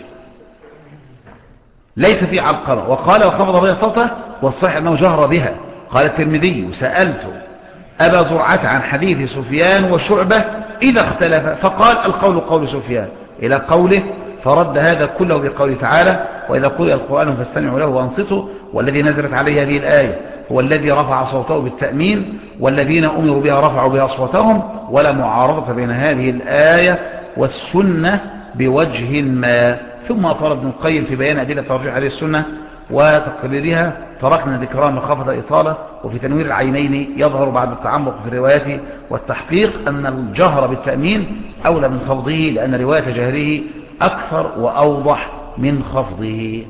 ليس فيه علقمة. وقال وخفض بها صوته والصحيح أنه جهر بها. قال الترمذي: سألت أبا زرعة عن حديث سفيان وشعبة إذا اختلف، فقال القول قول سفيان إلى قوله، فرد هذا كله بقوله تعالى: وإذا قرئ القرآن فاستمعوا له وانصتوا، والذي نزلت عليه هذه الآية هو الذي رفع صوته بالتأمين، والذين أمروا بها رفعوا بها أصواتهم، ولا معارضة بين هذه الآية والسنة بوجه ما. ثم أطال ابن القيم في بيان أدلة ترجيح هذه السنة وتقريرها، تركنا ذكرها من خفض إطالة. وفي تنوير العينين يظهر بعد التعمق في الروايات والتحقيق أن الجهر بالتأمين أولى من خفضه، لأن رواية جهره أكثر وأوضح من خفضه.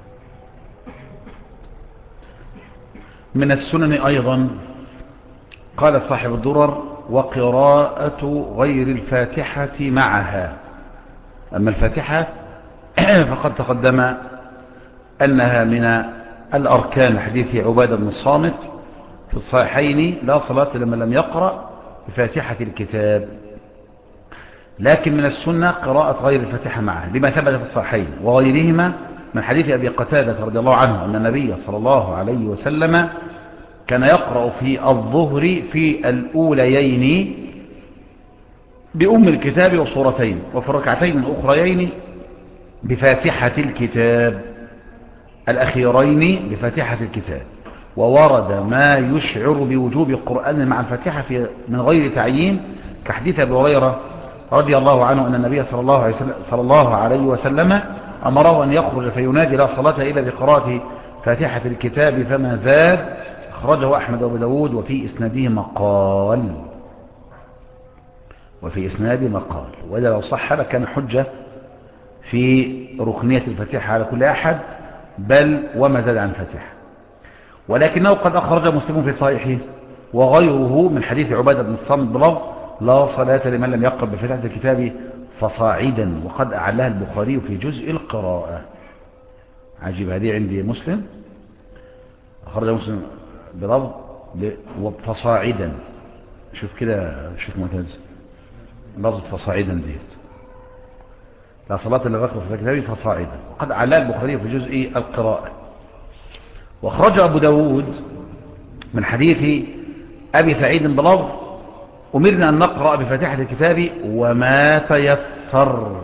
من السنن أيضا قال صاحب الدرر: وقراءة غير الفاتحة معها. أما الفاتحة فقد تقدم أنها من الأركان، حديث عبادة بن الصامت في الصحيحين: لا صلاة لمن لم يقرأ بفاتحة الكتاب. لكن من السنة قراءة غير الفاتحة معها، لما ثبت في الصحيحين وغيرهما من حديث أبي قتادة رضي الله عنه أن النبي صلى الله عليه وسلم كان يقرأ في الظهر في الأوليين بأم الكتاب وصورتين، وفي الركعتين الأخريين بفاتحة الكتاب، الأخيرين بفاتحة الكتاب. وورد ما يشعر بوجوب القرآن مع الفاتحة من غير تعيين، كحديث أبي هريرة رضي الله عنه أن النبي صلى الله عليه وسلم أمره أن يخرج فينادي: لا صلاة إلا بقراءة فاتحة الكتاب، فما زاد. أخرجه أحمد وأبو داود وفي إسناده مقال. وإذا لو صح لكان حجة في ركنية الفاتحة على كل أحد، بل وما زاد عن فاتحة. ولكنه قد أخرج مسلم في صحيحه وغيره من حديث عبادة بن الصامت بلفظ: لا صلاة لمن لم يقرأ بفاتحة الكتاب فصاعدا، وقد أعلها البخاري في جزء القراءة. عجيب، هذه عندي مسلم، أخرج مسلم بلفظ فصاعدا. شوف كده، شوف معتز لفظ فصاعدا ديت: لا صلاة لمن يقرأ بفاتحة الكتاب فصاعدا، وقد أعلها البخاري في جزء القراءة. واخرج أبو داود من حديث أبي سعيد بلفظ: أمرنا أن نقرأ بفاتحة الكتاب وما تيسر.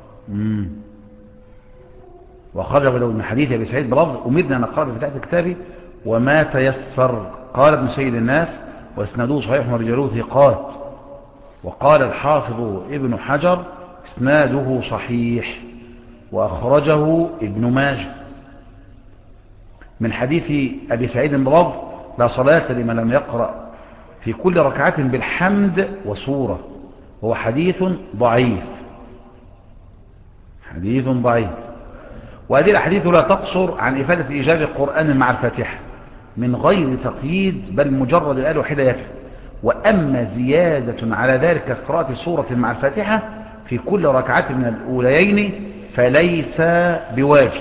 واخرج أبو داود من حديث أبي سعيد بلفظ: أمرنا أن نقرأ بفاتحة الكتاب وما تيسر. قال ابن سيد الناس: واسناده صحيح ورجاله ثقات. وقال الحافظ ابن حجر: اسناده صحيح. وأخرجه ابن ماجه من حديث أبي سعيد بلفظ: لا صلاة لمن لم يقرأ في كل ركعة بالحمد وسورة. هو حديث ضعيف. وهذه الأحاديث لا تقصر عن إفادة إيجاب القرآن مع الفاتحة من غير تقييد، بل مجرد الآية الوحيدة يكفي. وأما زيادة على ذلك قراءة سورة مع الفاتحة في كل ركعة من الأوليين فليس بواجب.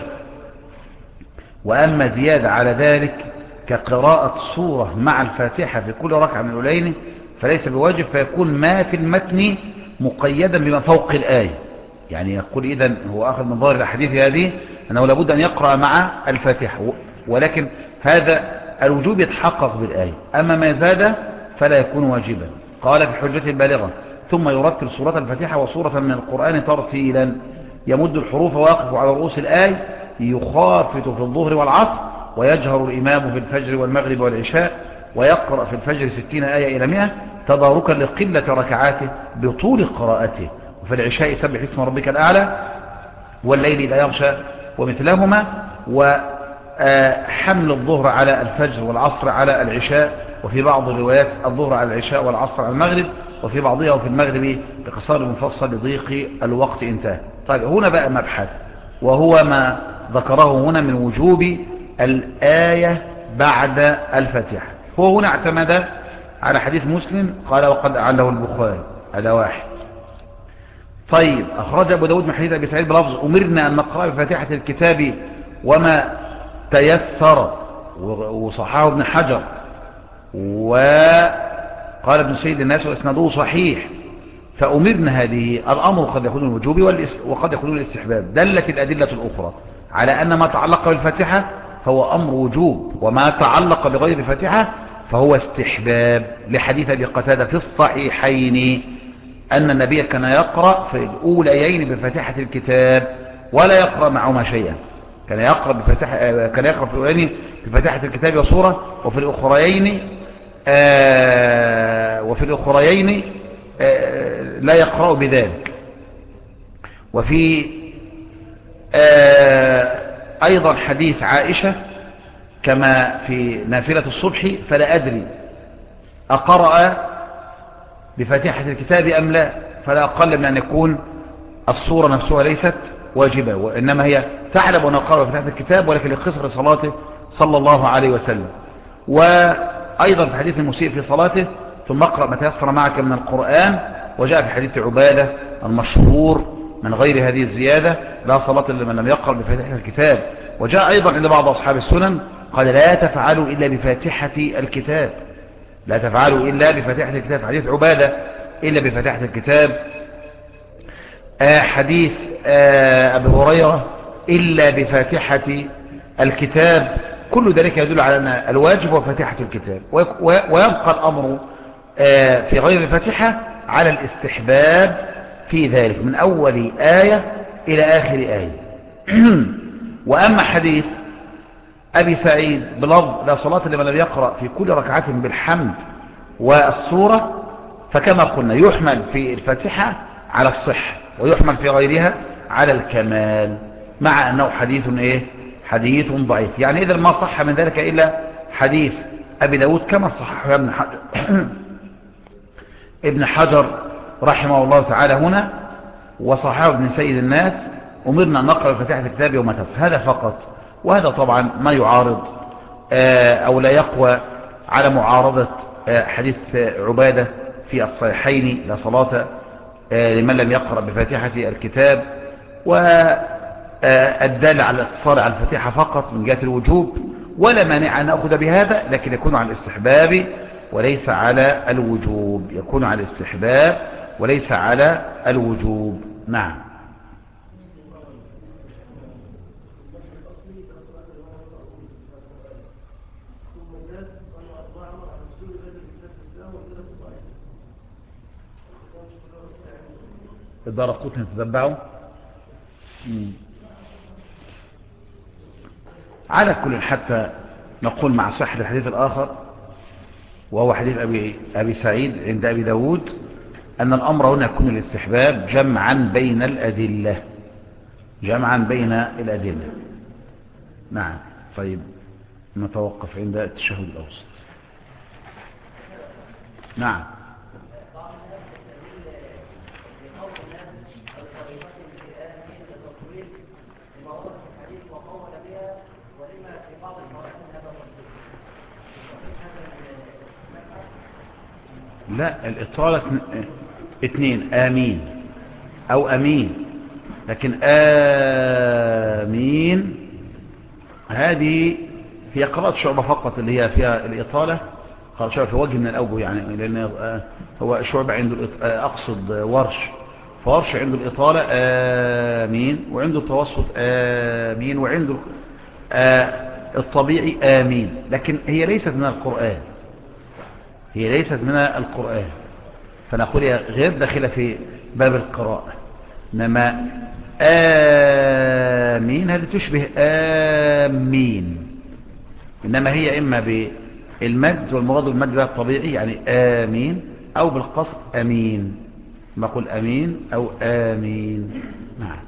وأما زيادة على ذلك كقراءة سورة مع الفاتحة في كل ركعة من الأولين فليس بواجب، فيكون ما في المتن مقيدا بما فوق الآية. يعني يقول إذن هو أخذ من ظاهر الأحاديث هذه أنه لابد أن يقرأ مع الفاتحة، ولكن هذا الوجوب يتحقق بالآية. أما ما زاد فلا يكون واجبا. قال في حجة البالغة: ثم يرتل سورة الفاتحة وسورة من القرآن ترتيلا، يمد الحروف ويقف على رؤوس الآية، يخافت في الظهر والعصر، ويجهر الإمام في الفجر والمغرب والعشاء، ويقرأ في الفجر 60 آية إلى 100 تباركا لقلة ركعاته بطول قراءته. وفي العشاء سبح اسم ربك الأعلى والليل إذا يغشى ومثلهما. وحمل الظهر على الفجر والعصر على العشاء، وفي بعض الروايات الظهر على العشاء والعصر على المغرب، وفي بعضها وفي المغرب بقصار المفصل لضيق الوقت. انتهى. طيب هنا بقى مبحث، وهو ما ذكره هنا من وجوب الآية بعد الفاتحة. هو هنا اعتمد على حديث مسلم قال: وقد أعله البخاري. هذا واحد. طيب أخرج أبو داود من حديث أبي سعيد بلفظ: أمرنا أن نقرأ بفاتحة الكتاب وما تيسر. وصححه ابن حجر، وقال ابن سيد الناس وإسناده صحيح. فأمرنا، هذه الأمر قد يكون الوجوب وقد يكون الاستحباب. دلت الأدلة الأخرى على أن ما تعلق بالفاتحة فهو أمر وجوب، وما تعلق بغير الفاتحة فهو استحباب، لحديث أبي قتادة في الصحيحين أن النبي كان يقرأ في الأوليين بفاتحة الكتاب ولا يقرأ معهما شيئا. كان يقرأ في الأوليين بفاتحة الكتاب وسورة، وفي الأخريين لا يقرأ بذلك. وفي أيضا حديث عائشة كما في نافلة الصبح: فلا أدري أقرأ بفاتحة الكتاب أم لا، فلا أقل من أن يكون الصورة نفسها ليست واجبة، وإنما هي تعلم أن أقرأ بفاتحة الكتاب، ولكن لقصر صلاته صلى الله عليه وسلم. أيضا في حديث المسيء في صلاته ثم اقرأ ما تيسر معك من القرآن. وجاء في حديث عبادة المشهور من غير هذه الزيادة لا صلاة لمن لم يقرأ بفاتحة الكتاب. وجاء أيضا عند بعض أصحاب السنن قال لا تفعلوا إلا بفاتحة الكتاب، لا تفعلوا إلا بفاتحة الكتاب. حديث عبادة إلا بفاتحة الكتاب. حديث أبي هريرة إلا بفاتحة الكتاب. كل ذلك يدل على أن الواجب هو فاتحة الكتاب، ويبقى الأمر في غير الفاتحة على الاستحباب في ذلك من أول آية إلى آخر آية. وأما حديث أبي سعيد بلفظ لا صلاة لمن لم يقرأ في كل ركعة بالحمد والسورة، فكما قلنا يحمل في الفاتحة على الصحة ويحمل في غيرها على الكمال، مع أنه حديث ضعيف. يعني إذا ما صح من ذلك إلا حديث أبي داود كما صححه ابن حجر رحمه الله تعالى هنا، وصححه ابن سيد الناس: أمرنا أن نقرأ الفاتحة الكتاب يوم تفسد. هذا فقط. وهذا طبعا ما يعارض أو لا يقوى على معارضة حديث عبادة في الصحيحين لا صلاة لمن لم يقرأ بفاتحة الكتاب، والدال على الاقتصار على الفاتحة فقط من جهة الوجوب. ولا مانع أن نأخذ بهذا، لكن يكون على الاستحباب وليس على الوجوب، يكون على الاستحباب وليس على الوجوب. نعم. الدارقطني تتبعه. على كل حتى نقول مع صحة الحديث الآخر وهو حديث أبي سعيد عند أبي داود أن الأمر هنا يكون الاستحباب جمعا بين الأدلة، جمعا بين الأدلة. نعم. طيب نتوقف عند التشهد الأوسط. نعم. لا، الإطالة اثنين: آمين أو أمين. لكن آمين هذه هي قراءة شعبة فقط اللي هي فيها الإطالة، قراءة شعبة في وجه من الأوجه، يعني لأن هو شعبة عنده أقصد ورش، فورش عنده الإطالة آمين، وعنده التوسط آمين، وعنده الطبيعي آمين. لكن هي ليست من القرآن، هي ليست من القرآن، فنقول هي غير داخلة في باب القراءة. إنما آمين هذه تشبه آمين، إنما هي إما بالمد، والمراد بالمد ده الطبيعي يعني آمين، أو بالقصد أمين، ما أقول أمين أو آمين. نعم.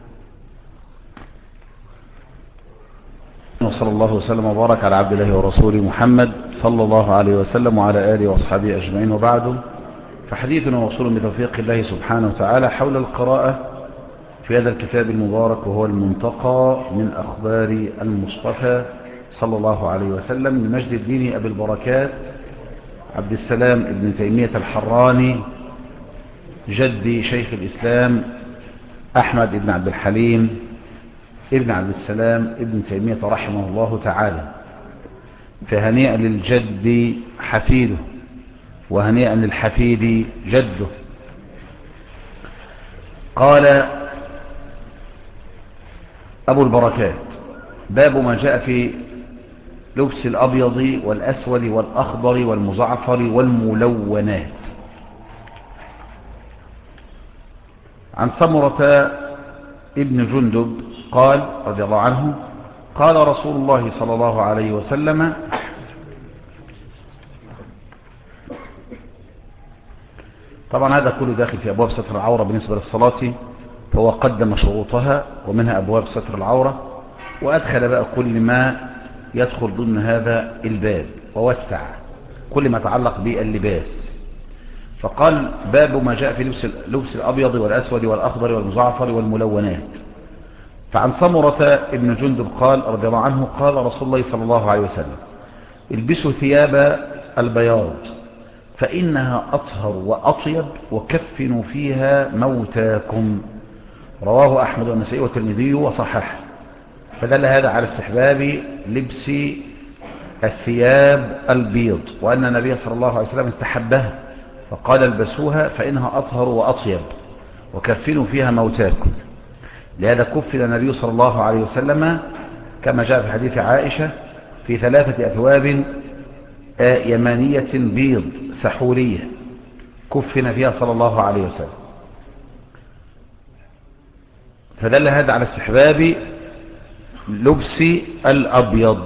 وصلى الله وسلم وبارك على عبد الله ورسوله محمد صلى الله عليه وسلم وعلى آله وأصحابه أجمعين، وبعد. فحديثنا موصول بتوفيق الله سبحانه وتعالى حول القراءة في هذا الكتاب المبارك، وهو المنتقى من أخبار المصطفى صلى الله عليه وسلم لمجد الدين أبي البركات عبد السلام ابن تيمية الحراني، جد شيخ الإسلام أحمد ابن عبد الحليم ابن عبد السلام ابن تيمية رحمه الله تعالى. فهنيئا للجد حفيده، وهنيئا للحفيد جده. قال أبو البركات: باب ما جاء في لبس الأبيض والأسود والأخضر والمزعفر والملونات. عن سمرة ابن جندب قال رضي الله عنه: قال رسول الله صلى الله عليه وسلم: طبعا هذا كله داخل في أبواب ستر العورة بالنسبة للصلاة، فهو قدم شروطها ومنها أبواب ستر العورة، وأدخل بقى كل ما يدخل ضمن هذا الباب ووسع كل ما يتعلق باللباس. فقال: باب ما جاء في لبس الأبيض والأسود والأخضر والمزعفر والملونات. فعن سمرة ابن جندب قال رضي الله عنه: قال رسول الله صلى الله عليه وسلم: البسوا ثياب البياض فإنها أطهر وأطيب وكفنوا فيها موتاكم. رواه أحمد والنسائي والترمذي وصححه. فدل هذا على استحباب لبس الثياب البيض، وأن النبي صلى الله عليه وسلم استحبها فقال البسوها فإنها أطهر وأطيب وكفنوا فيها موتاكم. لهذا كفن النبي صلى الله عليه وسلم كما جاء في حديث عائشة في 3 أثواب يمانية بيض سحولية كفن فيها صلى الله عليه وسلم. فدل هذا على استحباب لبس الأبيض.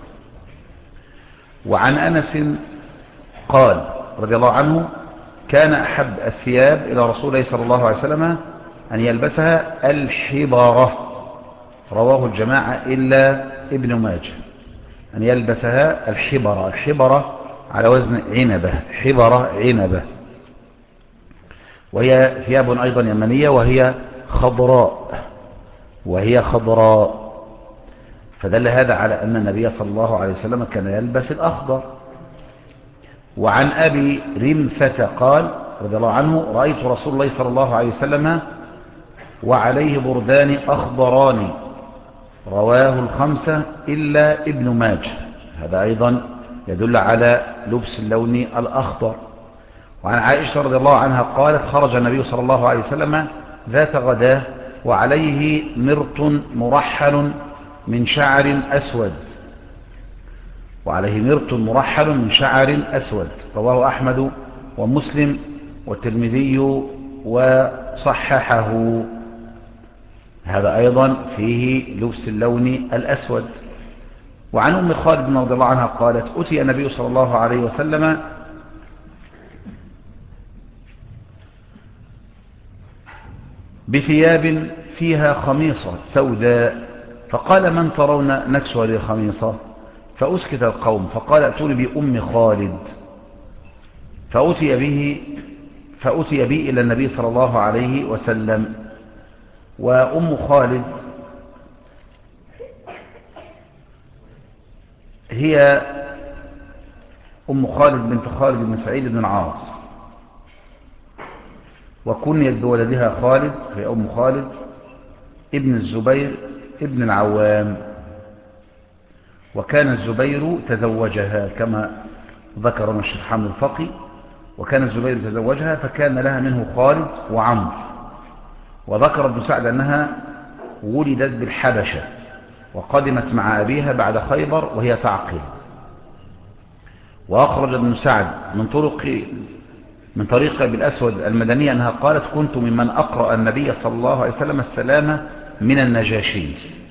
وعن أنس قال رضي الله عنه كان أحب الثياب إلى رسول الله صلى الله عليه وسلم أن يلبسها الحبارة. رواه الجماعة إلا ابن ماجه. أن يلبسها الحبرة. الحبرة على وزن عنبة، حبرة عنبة، وهي ثياب أيضا يمنية وهي خضراء. فدل هذا على أن النبي صلى الله عليه وسلم كان يلبس الأخضر. وعن أبي رمثة قال رضي الله عنه رأيت رسول الله صلى الله عليه وسلم وعليه بردان أخضران. رواه 5 إلا ابن ماجه. هذا أيضا يدل على لبس اللون الأخضر. وعن عائشة رضي الله عنها قالت خرج النبي صلى الله عليه وسلم ذات غداه وعليه مرط مرحل من شعر أسود. رواه أحمد ومسلم والترمذي وصححه. هذا أيضا فيه لبس اللون الأسود. وعن أم خالد رضي الله عنها قالت أتي النبي صلى الله عليه وسلم بثياب فيها خميصة سوداء فقال من ترون نكسوها للخميصة؟ فأسكت القوم فقال ائتوني بأم خالد. فأتي به إلى النبي صلى الله عليه وسلم. وأم خالد هي أم خالد بنت خالد بن سعيد بن العاص، وكنيت بولدها خالد، هي أم خالد ابن الزبير ابن العوام. وكان الزبير تزوجها كما ذكر الشيخ حامد الفقي. وكان الزبير تزوجها فكان لها منه خالد وعمرو. وذكر ابن سعد أنها ولدت بالحبشة وقدمت مع أبيها بعد خيبر وهي تعقل. وأخرج ابن سعد من طريق بالأسود المدنية أنها قالت كنت ممن أقرأ النبي صلى الله عليه وسلم السلام من النجاشي.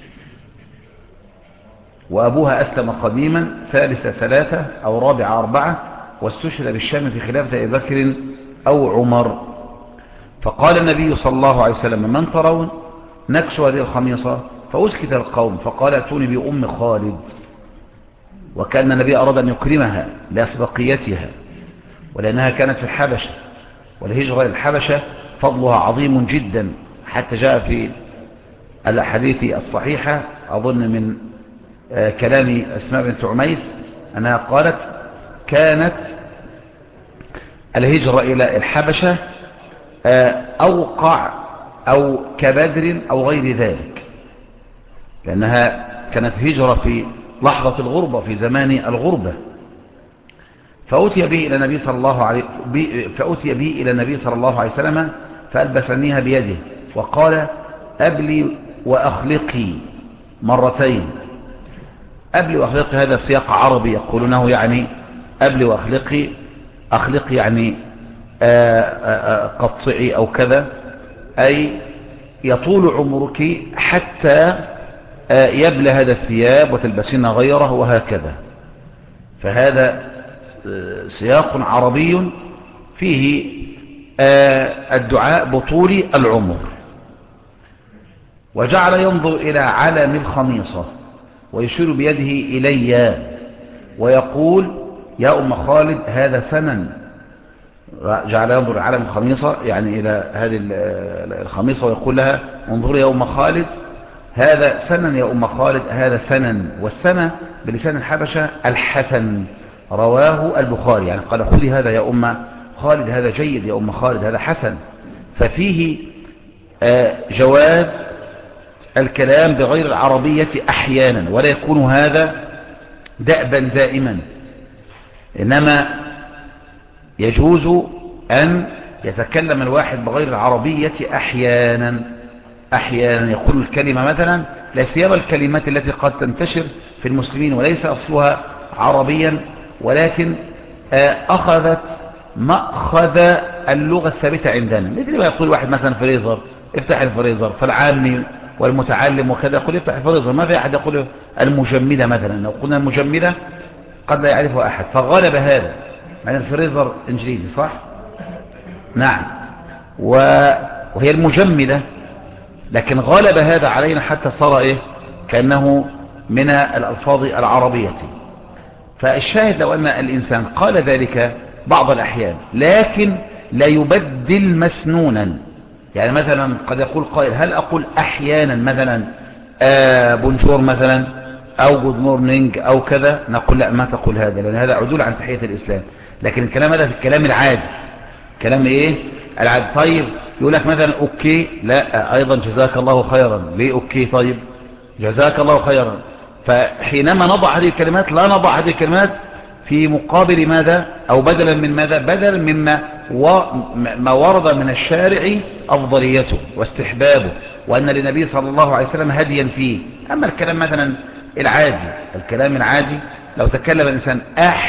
وأبوها أسلم قديما 3 أو 4 واستشهد بالشام في خلافة أبي بكر أو عمر. فقال النبي صلى الله عليه وسلم من ترون نكسو هذه الخميصة؟ فأسكت القوم فقال ائتوني بأم خالد. وكان النبي أراد أن يكرمها لأسبقيتها ولأنها كانت في الحبشة، والهجرة للحبشة فضلها عظيم جدا، حتى جاء في الأحاديث الصحيحة أظن من كلام أسماء بنت عميس أنها قالت كانت الهجرة إلى الحبشة أوقع أو كبدر أو غير ذلك، لأنها كانت هجرة في لحظة الغربة في زمان الغربة. فأتي به إلى النبي صلى الله عليه وسلم فألبسنيها بيده وقال أبلي وأخلقي مرتين. أبلي وأخلقي هذا سياق عربي يقولونه يعني أبلي وأخلقي، أخلقي يعني قطعي أو كذا، أي يطول عمرك حتى يبلى هذا الثياب وتلبسين غيره وهكذا. فهذا سياق عربي فيه الدعاء بطول العمر. وجعل ينظر إلى علم الخميصة ويشير بيده إلي ويقول يا أم خالد هذا سنن. جعل ينظر إلى علم الخميصة يعني إلى هذه الخميصة ويقول لها انظري يا أم خالد هذا سنن، يا أم خالد هذا سنن. والسنة بلسان الحبشة الحسن، رواه البخاري، يعني قال خذي هذا يا أم خالد، هذا جيد يا أم خالد، هذا حسن. ففيه جواز الكلام بغير العربية أحيانا، ولا يكون هذا دأبا دائما، إنما يجوز أن يتكلم الواحد بغير العربية أحيانا. أحيانا يقول الكلمة مثلا، لا سيما الكلمات التي قد تنتشر في المسلمين وليس أصلها عربيا، ولكن أخذت مأخذ اللغة الثابتة عندنا، مثل ما يقول واحد مثلا فريزر، افتح الفريزر، فالعامي والمتعلم وكذا يقول افتح الفريزر، ما في أحد يقول المجمدة مثلا. لو قلنا المجمدة قد لا يعرفها أحد، فغلب هذا، يعني الفريزر إنجليزي صح؟ نعم، وهي المجمدة، لكن غلب هذا علينا حتى صار إيه؟ كأنه من الألفاظ العربية. فالشاهد لو أن الإنسان قال ذلك بعض الأحيان لكن لا يبدل مسنونا، يعني مثلا قد يقول قائل هل أقول أحيانا مثلا بونجور مثلا أو جود مورنينج أو كذا، نقول لا ما تقول هذا، لأن هذا عدول عن تحية الإسلام. لكن الكلام هذا في الكلام العادي، كلام إيه العادي. طيب يقول لك مثلا أوكي، لا أيضا جزاك الله خيرا، ليه أوكي؟ طيب جزاك الله خيرا. فحينما نضع هذه الكلمات لا نضع هذه الكلمات في مقابل ماذا أو بدلا من ماذا؟ بدلا مما ما ورد من الشارع أفضليته واستحبابه، وأن للنبي صلى الله عليه وسلم هديا فيه. أما الكلام مثلا العادي، الكلام العادي لو تكلم الإنسان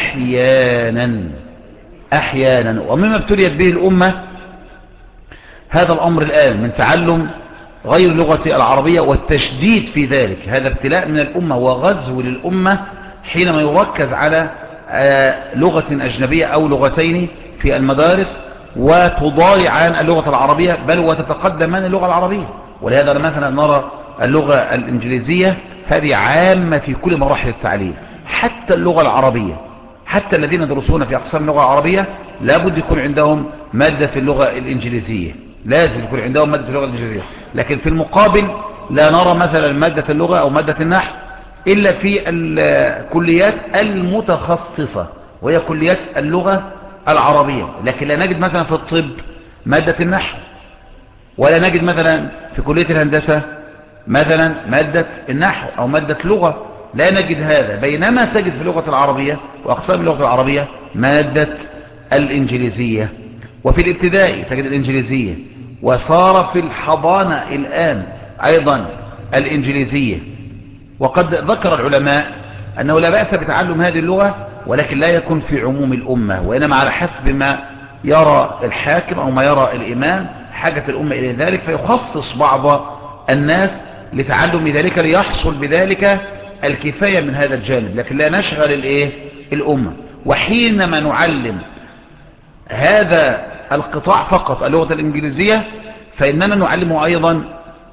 أحيانا ومما ابتليت به الأمة هذا الأمر الآن من تعلم غير اللغة العربية والتشديد في ذلك، هذا ابتلاء من الأمة وغزو للأمة حينما يركز على لغة أجنبية أو لغتين في المدارس وتضارع عن اللغة العربية، بل وتتقدم عن اللغة العربية. ولهذا مثلا نرى اللغة الإنجليزية هذه عامة في كل مراحل التعليم، حتى اللغة العربية، حتى الذين يدرسون في أقسام اللغة العربية لابد يكون عندهم مادة في اللغة الإنجليزية، لازم يكون عندهم مادة في اللغة الإنجليزية. لكن في المقابل لا نرى مثلا مادة اللغة أو مادة النحو إلا في الكليات المتخصصة وهي كليات اللغة العربية. لكن لا نجد مثلا في الطب مادة النحو، ولا نجد مثلا في كلية الهندسة مثلا مادة النحو أو مادة لغة، لا نجد هذا. بينما تجد في اللغة العربية وأقسام اللغة العربية مادة الإنجليزية، وفي الابتدائي تجد الإنجليزية، وصار في الحضانة الآن أيضا الإنجليزية. وقد ذكر العلماء أنه لا بأس بتعلم هذه اللغة، ولكن لا يكون في عموم الأمة، وإنما على حسب ما يرى الحاكم أو ما يرى الإمام حاجة الأمة إلى ذلك، فيخصص بعض الناس لتعلم ذلك ليحصل بذلك الكفاية من هذا الجانب، لكن لا نشغل الأمة. وحينما نعلم هذا القطاع فقط اللغة الإنجليزية فإننا نعلمه أيضا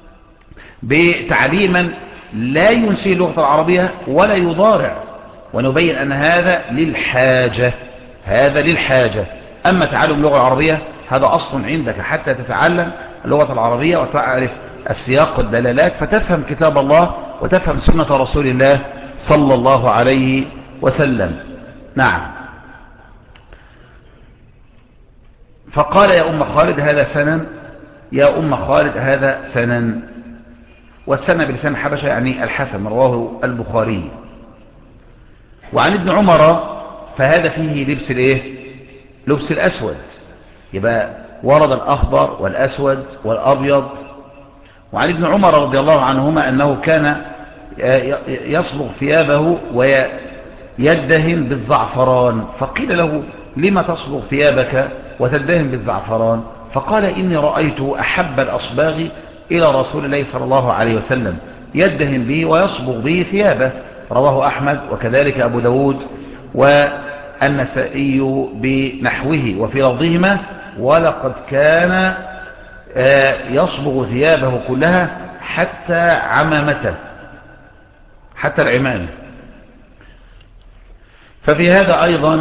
بتعليما لا ينسي اللغة العربية ولا يضارع، ونبين أن هذا للحاجة، هذا للحاجة. أما تعلم اللغة العربية هذا أصل عندك حتى تتعلم اللغة العربية وتعرف السياق والدلالات، فتفهم كتاب الله وتفهم سنة رسول الله صلى الله عليه وسلم. نعم. فقال يا أم خالد هذا سنن، يا أم خالد هذا سنن. والسنة بلسان حبشة يعني الحسن، رواه البخاري. وعن ابن عمر فهذا فيه لبس الايه؟ لبس الأسود، يبقى ورد الأخضر والأسود والأبيض. وعن ابن عمر رضي الله عنهما أنه كان يصبغ ثيابه ويدهن بالزعفران، فقيل له لما تصبغ ثيابك وتدهن بالزعفران؟ فقال إني رأيت أحب الأصباغ إلى رسول الله صلى الله عليه وسلم يدهن به ويصبغ به ثيابه، رواه أحمد وكذلك أبو داود والنسائي بنحوه، وفي لفظهما ولقد كان يصبغ ثيابه كلها حتى عمامته، حتى العمامة. ففي هذا أيضا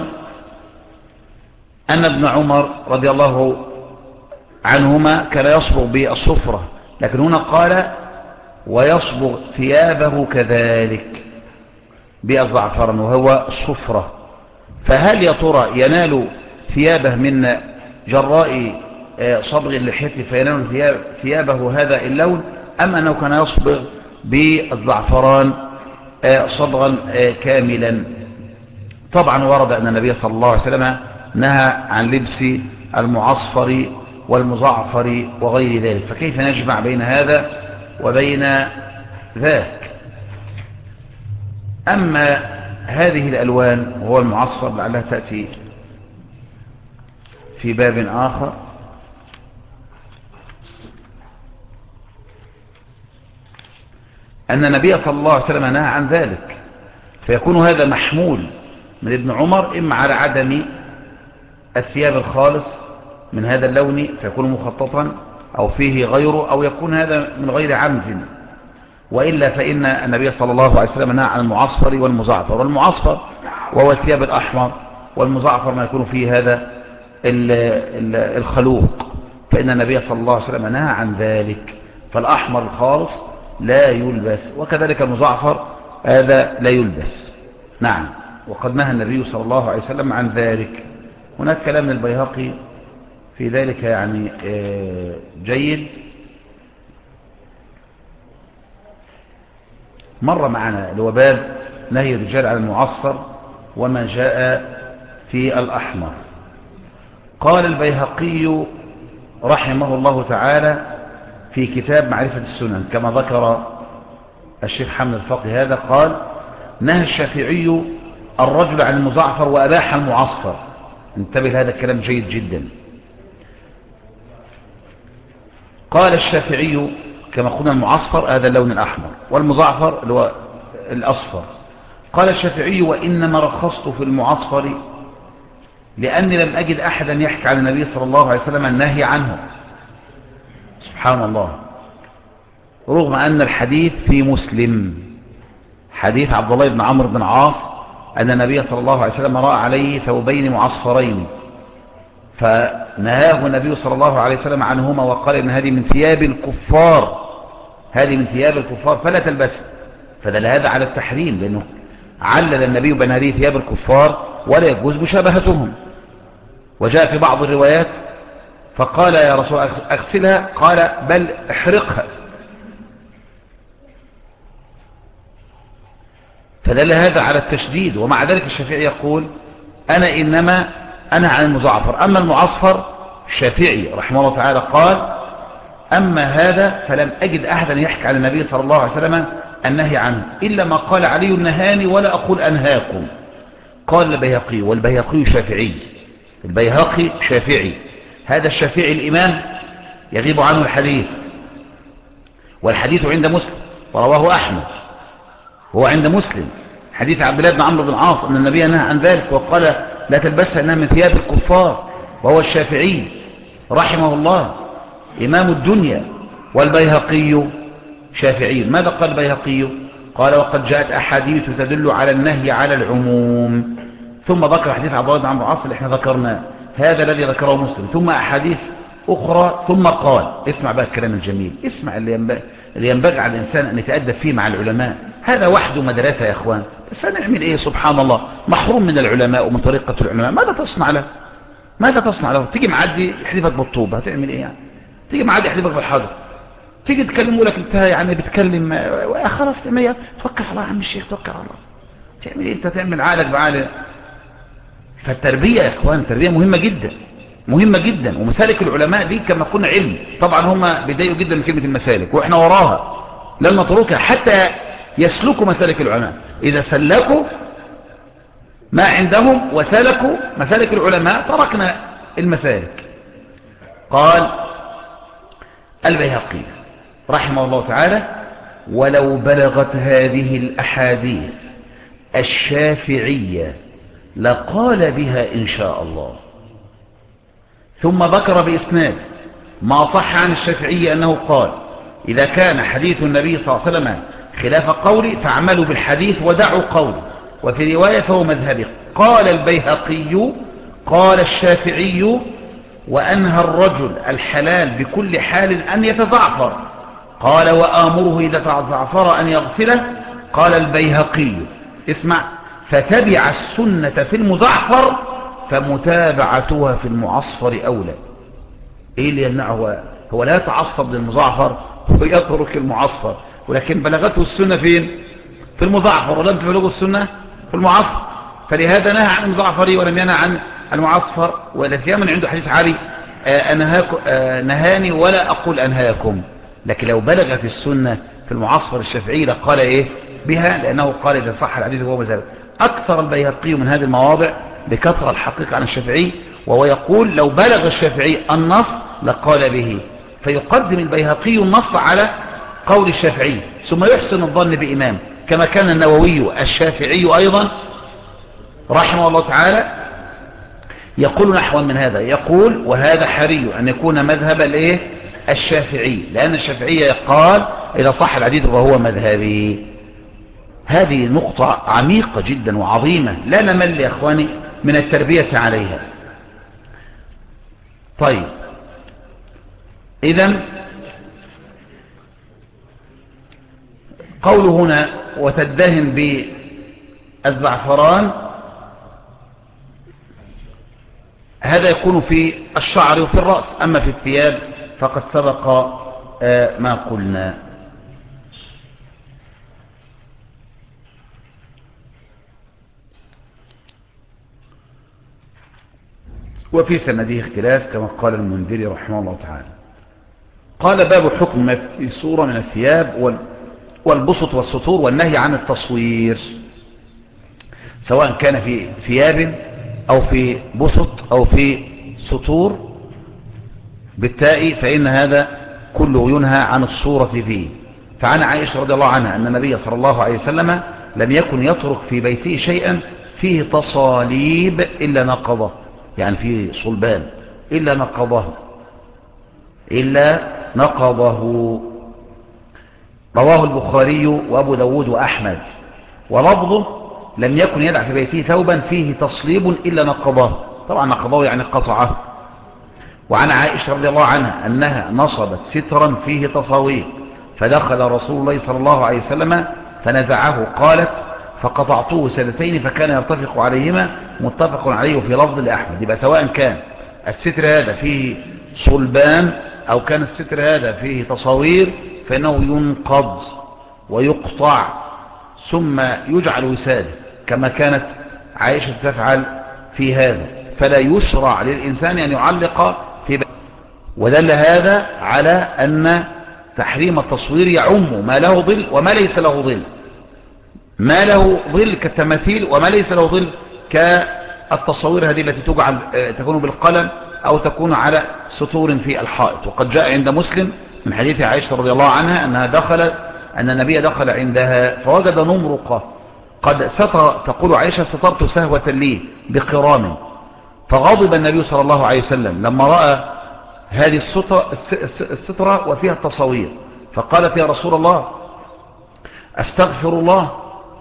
أن ابن عمر رضي الله عنهما كان يصبغ بالصفرة، لكن هنا قال ويصبغ ثيابه كذلك بالزعفران وهو الصفرة. فهل يا ترى ينال ثيابه من جراء صبغ اللحية فينال ثيابه هذا اللون، أم أنه كان يصبغ بالزعفران صبغا كاملا؟ طبعا ورد أن النبي صلى الله عليه وسلم نهى عن لبس المعصفر والمزعفر وغير ذلك، فكيف نجمع بين هذا وبين ذاك؟ أما هذه الألوان وهو المعصفر لعلها تأتي في باب آخر، أن النبي صلى الله عليه وسلم نهى عن ذلك، فيكون هذا محمول من ابن عمر إما على عدم الثياب الخالص من هذا اللون فيكون مخططا أو فيه غيره، أو يكون هذا من غير عمد، وإلا فإن النبي صلى الله عليه وسلم نهى عن المعصفر والمزعفر. والمعصفر وهو الثياب الأحمر، والمزعفر ما يكون فيه هذا الخلوق، فإن النبي صلى الله عليه وسلم نهى عن ذلك. فالأحمر الخالص لا يلبس، وكذلك المزعفر هذا لا يلبس. نعم، وقد نهى النبي صلى الله عليه وسلم عن ذلك. هناك كلام البيهقي في ذلك يعني جيد، مر معنا الوباب نهي الرجال عن المعصفر وما جاء في الأحمر. قال البيهقي رحمه الله تعالى في كتاب معرفة السنن كما ذكر الشيخ حمد الفقي هذا، قال نهى الشافعي الرجل عن المزعفر وأباح المعصفر. انتبه لهذا الكلام جيد جدا. قال الشافعي كما قلنا المعصفر هذا اللون الأحمر، والمزعفر اللي هو الأصفر. قال الشافعي وإنما رخصت في المعصفر لأني لم أجد أحدا يحكي عن النبي صلى الله عليه وسلم النهي عنه. سبحان الله، رغم أن الحديث في مسلم، حديث عبد الله بن عمرو بن العاص أن النبي صلى الله عليه وسلم رأى عليه ثوبين معصفرين فنهاه النبي صلى الله عليه وسلم عنهما وقال إن هذه من ثياب الكفار، هذه من ثياب الكفار فلا تلبسها. فدل هذا على التحريم، لأنه علل النبي بأن هذه ثياب الكفار ولا يجوز مشابهتهم. وجاء في بعض الروايات فقال يا رسول الله أغسلها، قال بل احرقها. فدل هذا على التشديد. ومع ذلك الشافعي يقول أنا إنما أنا عن المزعفر. أما المعصفر الشافعي رحمه الله تعالى قال أما هذا فلم أجد أحدا يحكي عن النبي صلى الله عليه وسلم النهي عنه إلا ما قال علي النهاني ولا أقول أنهاكم. قال البيهقي، والبيهقي شافعي، البيهقي شافعي، هذا الشافعي الإمام يغيب عنه الحديث، والحديث عند مسلم ورواه أحمد، هو عند مسلم حديث عبد الله بن عمرو بن العاص أن النبي نهى عن ذلك وقال لا تلبسها إنها من ثياب الكفار، وهو الشافعي رحمه الله إمام الدنيا. والبيهقي شافعي. ماذا قال البيهقي؟ قال وقد جاءت أحاديث تدل على النهي على العموم، ثم ذكر حديث عبد الله بن عمرو بن العاص اللي احنا ذكرناه، هذا الذي ذكره مسلم، ثم أحاديث أخرى، ثم قال اسمع بقى الكلام الجميل، اسمع اللي ينبغي على الإنسان أن يتأدب فيه مع العلماء. هذا وحده مدرسة يا أخوان، بس هنعمل إيه؟ سبحان الله، محروم من العلماء ومن طريقة العلماء. ماذا تصنع له؟ ماذا تصنع له؟ تيجي معدي يحلفك بالطوب، هتعمل إيه يعني؟ تيجي معدي يحلفك بالحجر، تيجي تكلمه لك انت يعني بتكلم خلاص توكل على الله يا عم الشيخ، توكل على الله. تعمل إيه؟ أنت تعمل عقلك بعقل. فالتربية يا إخوان تربية مهمة جدا، مهمة جدا. ومسالك العلماء دي كما قلنا علم، طبعا هم بيضايقوا جدا من كلمة المسالك وإحنا وراها لن نتركها حتى يسلكوا مسالك العلماء. إذا سلكوا ما عندهم وسلكوا مسالك العلماء تركنا المسالك. قال البيهقي رحمه الله تعالى ولو بلغت هذه الأحاديث الشافعية لقال بها إن شاء الله. ثم ذكر بإسناد ما صح عن الشافعي أنه قال إذا كان حديث النبي صلى الله عليه وسلم خلاف قولي فاعملوا بالحديث ودعوا قولي، وفي رواية فهو مذهبي. قال البيهقي قال الشافعي وأنهى الرجل الحلال بكل حال أن يتزعفر. قال وآمره إذا تزعفر أن يغسله. قال البيهقي اسمع فتبع السنة في المزعفر فمتابعتها في المعصفر أولى. إيه اللي يمنعه؟ هو لا يتعصب للمزعفر ويترك المعصفر، ولكن بلغته السنة فين؟ في المزعفر، ولم تبلغه السنة في المعصفر، فلهذا نهى عن المزعفر ولم ينهى عن المعصفر. ولسيما عنده حديث علي نهاني ولا أقول أنهاكم. لكن لو بلغت السنة في المعصفر الشافعي لقال إيه بها، لأنه قال إذا صح الحديث وهو مذهب. أكثر البيهقي من هذه المواضع بكثرة الحقيقة عن الشافعي، وهو يقول لو بلغ الشافعي النص لقال به، فيقدم البيهقي النص على قول الشافعي ثم يحسن الظن بإمام، كما كان النووي الشافعي أيضا رحمه الله تعالى يقول نحو من هذا، يقول وهذا حري أن يكون مذهب الشافعي، لأن الشافعي قال إذا صح الحديث فهو مذهبي. هذه نقطة عميقة جدا وعظيمة لا نمل يا أخواني من التربية عليها. طيب إذن قوله هنا وتدهن بالزعفران، هذا يكون في الشعر وفي الرأس، أما في الثياب فقد سبق ما قلنا. وفي سنده اختلاف كما قال المنذري رحمه الله تعالى. قال باب حكم ما في صورة من الثياب والبسط والسطور والنهي عن التصوير، سواء كان في ثياب أو في بسط أو في سطور بالتاء، فإن هذا كله ينهى عن الصورة فيه. فعن عائشة رضي الله عنها أن النبي صلى الله عليه وسلم لم يكن يترك في بيته شيئا فيه تصاليب إلا نقضه، يعني فيه صلبان إلا نقضه. رواه البخاري وأبو داود وأحمد. ولفظه لم يكن يدع في بيته ثوبا فيه تصليب إلا نقضه، طبعا نقضه يعني قطعه. وعن عائشة رضي الله عنها أنها نصبت سترا فيه تصاوير فدخل رسول الله صلى الله عليه وسلم فنزعه، قالت فقطعته سنتين فكان يرتفق عليهما، متفق عليه في لفظ لأحمد. يبقى سواء كان الستر هذا فيه صلبان أو كان الستر هذا فيه تصاوير فإنه ينقض ويقطع ثم يجعل وسادة كما كانت عائشة تفعل في هذا، فلا يشرع للإنسان أن يعلق في بيته. ودل هذا على أن تحريم التصوير يعم ما له ظل وما ليس له ظل، ما له ظل كالتماثيل وما ليس له ظل كالتصوير هذه التي تكون بالقلم أو تكون على سطور في الحائط. وقد جاء عند مسلم من حديث عائشة رضي الله عنها أن النبي دخل عندها فوجد نمرقة قد تقول عائشة سترت سهوة لي بقرام، فغضب النبي صلى الله عليه وسلم لما رأى هذه السترة وفيها التصوير، فقالت يا رسول الله أستغفر الله،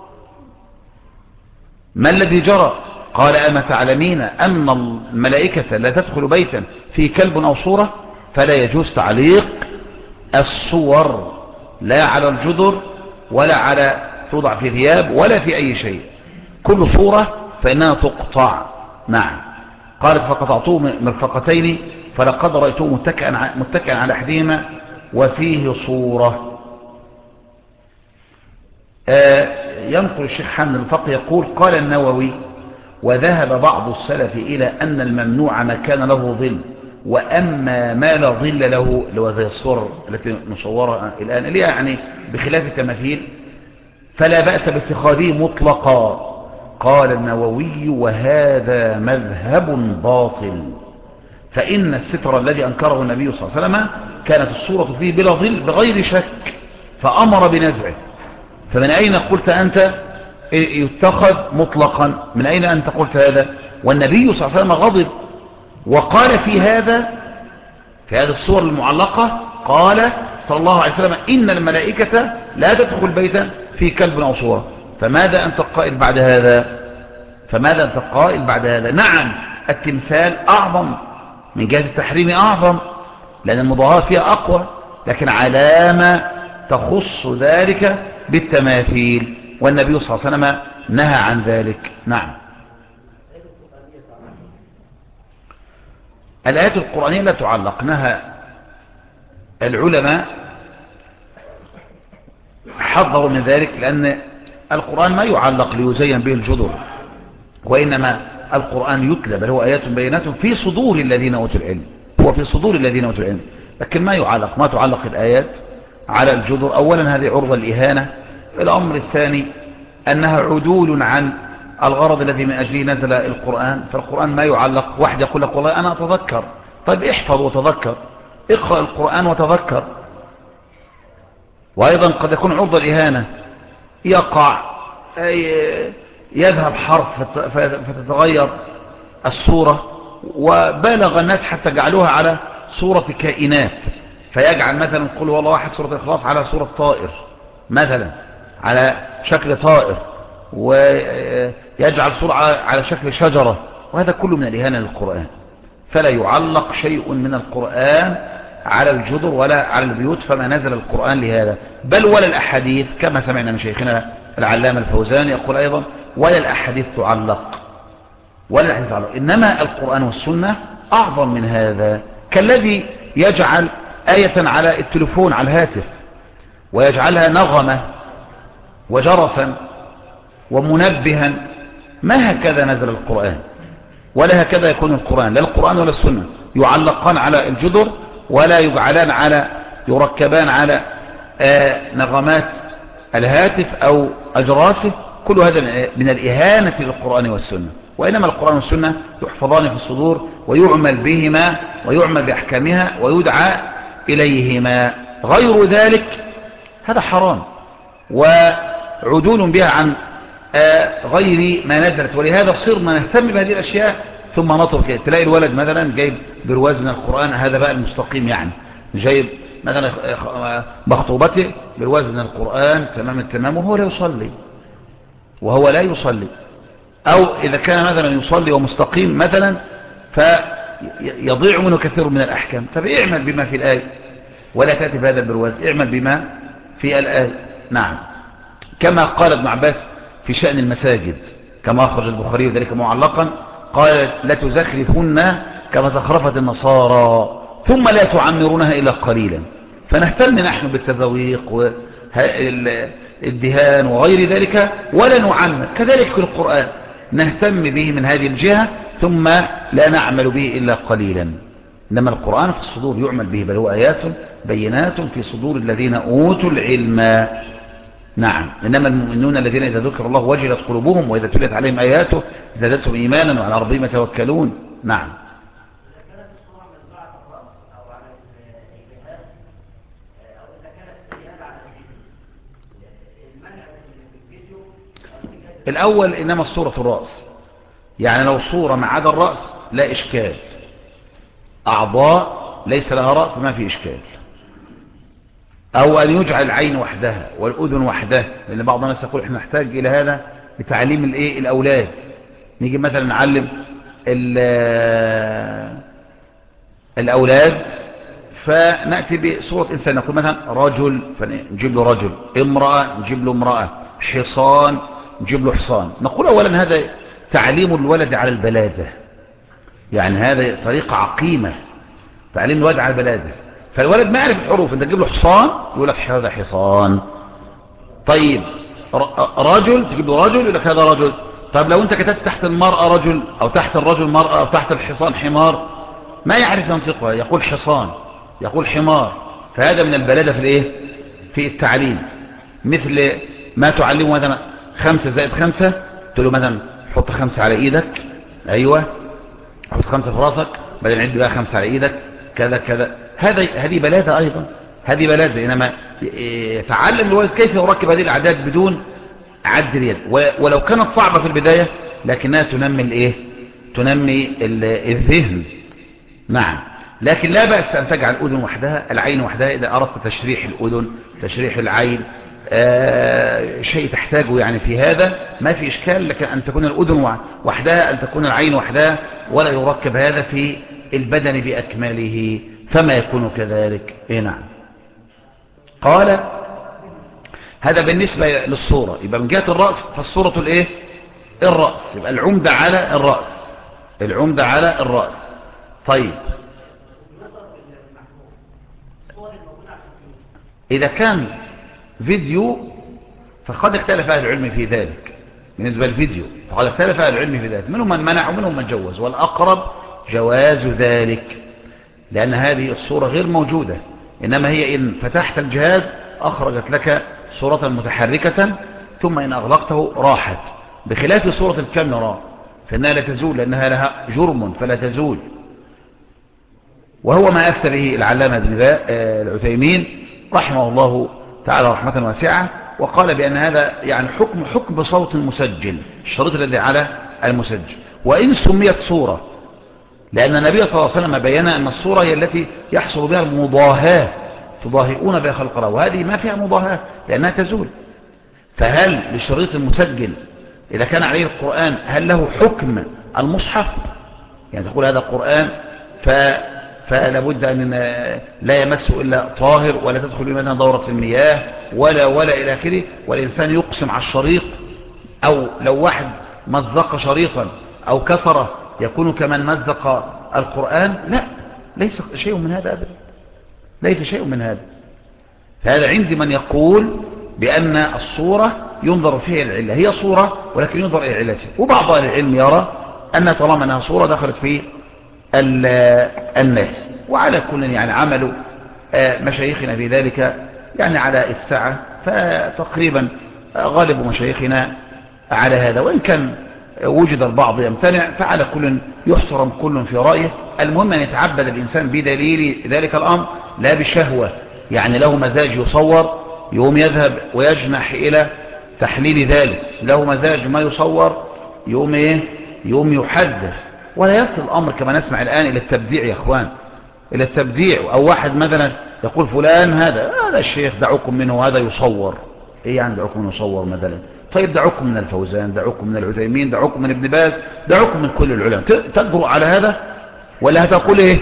ما الذي جرى؟ قال أما تعلمين أن الملائكة لا تدخل بيتا فيه كلب أو صورة؟ فلا يجوز تعليق الصور لا على الجدر ولا على توضع في ثياب ولا في أي شيء، كل صورة فإنها تقطع. نعم. قالت فقطعته مرفقتين فلقد رأيته متكئا على أحدهما وفيه صورة. ينقل الشيخ حامد الفقي يقول قال النووي وذهب بعض السلف إلى أن الممنوع ما كان له ظل، وأما ما لا ظل له لو زي الصور التي نصورها الآن اللي يعني بخلاف التماثيل فلا بأس باتخاذه مطلقا. قال النووي وهذا مذهب باطل، فإن الستر الذي أنكره النبي صلى الله عليه وسلم كانت الصورة فيه بلا ظل بغير شك فأمر بنزعه، فمن أين قلت أنت يتخذ مطلقا؟ من أين أنت قلت هذا؟ والنبي صلى الله عليه وسلم غضب وقال في هذه الصور المعلقة قال صلى الله عليه وسلم إن الملائكة لا تدخل بيتا في كلب أو صورة. فماذا أنت قائل بعد هذا؟ نعم التمثال أعظم من جهة التحريم أعظم لأن المضاهاة فيها أقوى، لكن علامة تخص ذلك بالتماثيل، والنبي صلى الله عليه وسلم نهى عن ذلك. نعم. الآيات القرآنية لا تعلق، نهى العلماء حذروا من ذلك، لأن القرآن ما يعلق ليزين به الجدر، وإنما القرآن يتلى، بل هو آيات بينات في صدور الذين أوتوا العلم، هو في صدور الذين أوتوا العلم، لكن ما تعلق الآيات على الجدر. أولا هذه عرضة الإهانة. الأمر الثاني أنها عدول عن الغرض الذي من أجله نزل القرآن. فالقرآن ما يعلق. واحد يقول لك والله أنا أتذكر، طيب احفظ وتذكر، اقرأ القرآن وتذكر. وأيضا قد يكون عرضة الإهانة، يقع يذهب حرف فتتغير الصورة، وبالغ الناس حتى جعلوها على صورة كائنات، فيجعل مثلا قل والله واحد سورة الإخلاص على صورة طائر مثلا، على شكل طائر، ويجعل صورة على شكل شجرة، وهذا كله من الإهانة للقرآن. فلا يعلق شيء من القرآن على الجدر ولا على البيوت، فما نزل القرآن لهذا، بل ولا الأحاديث، كما سمعنا من شيخنا العلامة الفوزان يقول أيضا ولا الأحاديث تعلق، ولا الأحاديث تعلق، إنما القرآن والسنة أعظم من هذا. كالذي يجعل آية على التلفون على الهاتف ويجعلها نغمة وجرسا ومنبها، ما هكذا نزل القرآن، ولا هكذا يكون القرآن، لا القرآن ولا السنة يعلقان على الجدر، ولا يركبان على نغمات الهاتف أو أجراسه. كل هذا من الإهانة للقرآن والسنة، وإنما القرآن والسنة يحفظان في الصدور ويعمل بهما ويعمل بأحكامها ويدعى إليهما. غير ذلك هذا حرام وعدول بها عن غير ما نزلت. ولهذا صرنا نهتم بهذه الأشياء ثم نترك. تلاقي الولد مثلا جايب برواز من القرآن، هذا بقى المستقيم، يعني جايب مثلا مخطوبته برواز من القرآن تمام التمام وهو لا يصلي، أو إذا كان مثلا يصلي ومستقيم مثلا فيضيع منه كثير من الأحكام. طب اعمل بما في الآية ولا تأتي بهذا البرواز، اعمل بما في الآية. نعم. كما قال ابن عباس في شأن المساجد كما أخرج البخاري ذلك معلقا، قال لا تزخرفن كما زخرفت النصارى ثم لا تعمرونها إلا قليلا. فنهتم نحن بالتذويق والدهان وغير ذلك ولا نعمر. كذلك في القرآن نهتم به من هذه الجهة ثم لا نعمل به إلا قليلا. إنما القرآن في الصدور يعمل به، بل هو آيات بينات في صدور الذين أوتوا العلم. نعم. إنما المؤمنون الذين إذا ذكر الله وجلت قلوبهم وإذا تليت عليهم آياته زادتهم إيمانا وعلى ربهم يتوكلون. نعم. الأول إنما الصورة الرأس، يعني لو صورة ما عدا الرأس لا إشكال، أعضاء ليس لها رأس ما في إشكال. أو أن يجعل العين وحدها والأذن وحدها، لأن بعض الناس يقول إحنا نحتاج إلى هذا لتعليم الأولاد. نيجي مثلا نعلم الأولاد فنأتي بصورة إنسان، نقول مثلا رجل فنجيب له رجل، امرأة نجيب له امرأة، حصان نجيب له حصان. نقول أولا هذا تعليم الولد على البلادة، يعني هذا طريقة عقيمة تعليم الولد على البلادة. فالولد ما يعرف الحروف، انت تجيب له حصان يقول لك هذا حصان. طيب رجل تجيب له رجل يقول لك هذا رجل. طيب لو انت كتبت تحت المرأة رجل او تحت الرجل مرأة او تحت الحصان حمار ما يعرف ينطقها، يقول حصان يقول حمار. فهذا من البلادة في الايه في التعليم. مثل ما تعلمه مثلا 5 زائد 5، تقول له مثلا حط 5 على ايدك، ايوه حط 5 في راسك، بعدين عد بقى 5 على ايدك كذا كذا. هذه بلادة أيضا، هذه بلادة. إنما يتعلم الولد كيف يركب هذه الأعداد بدون عد اليد، ولو كانت صعبة في البداية لكنها تنمي الذهن. نعم. لكن لا بأس أن تجعل الأذن وحدها العين وحدها إذا أردت تشريح الأذن تشريح العين شيء تحتاجه يعني في هذا ما في إشكال. لكن أن تكون الأذن وحدها أن تكون العين وحدها ولا يركب هذا في البدن بأكمله فما يكون كذلك. نعم. قال هذا بالنسبة للصورة. يبقى من جهة الرأس فالصورة الايه؟ الرأس. يبقى العمدة على الرأس، العمدة على الرأس. طيب إذا كان فيديو فقد اختلف أهل العلم في ذلك. بالنسبة للفيديو فقد اختلف أهل العلم في ذلك، منهم من منع ومنهم من جوز، والأقرب جواز ذلك، لأن هذه الصورة غير موجودة، إنما هي إن فتحت الجهاز أخرجت لك صورة متحركة، ثم إن أغلقته راحت، بخلاف صورة الكاميرا فإنها لا تزول لأنها لها جرم فلا تزول. وهو ما أفتى به العلامة ابن العثيمين رحمه الله تعالى رحمة واسعة، وقال بأن هذا يعني حكم صوت مسجل، الشريط الذي على المسجل، وإن سميت صورة، لأن النبي صلى الله عليه وسلم بيّن أن الصورة هي التي يحصل بها المضاهاة، تضاهئون بها خلق الله، وهذه ما فيها مضاهاة لأنها تزول. فهل للشريط المسجل إذا كان عليه القرآن هل له حكم المصحف؟ يعني تقول هذا القرآن فلا بد أن لا يمسه إلا طاهر، ولا تدخل مثلا دورة المياه ولا إلى آخره، والإنسان يقسم على الشريط، أو لو واحد مزق شريطا أو كسره يكون كمن مزق القرآن. لا، ليس شيء من هذا أبدا، ليس شيء من هذا. فهذا عندي من يقول بأن الصورة ينظر فيها العلة، هي صورة ولكن ينظر إلى علتها، وبعض أهل العلم يرى أن طالما أنها صورة دخلت في الناس. وعلى كل يعني عملوا مشايخنا في ذلك يعني على السعة، فتقريبا غالب مشايخنا على هذا، وإن كان وجد البعض يمتنع، فعلى كل يحترم كل في رأيه. المهم أن يتعبد الإنسان بدليل ذلك الأمر لا بشهوة، يعني له مزاج يصور يوم يذهب ويجنح إلى تحليل ذلك، له مزاج ما يصور يوم إيه؟ يوم يحدث. ولا يصل الأمر كما نسمع الآن إلى التبديع يا أخوان، إلى التبديع. أو واحد مثلا يقول فلان هذا الشيخ دعوكم منه، هذا يصور. إيه يعني دعوكم منه يصور مثلا؟ طيب دعوكم من الفوزان، دعوكم من العثيمين، دعوكم من ابن باز، دعوكم من كل العلماء. تجرؤ على هذا ولا هتقول إيه؟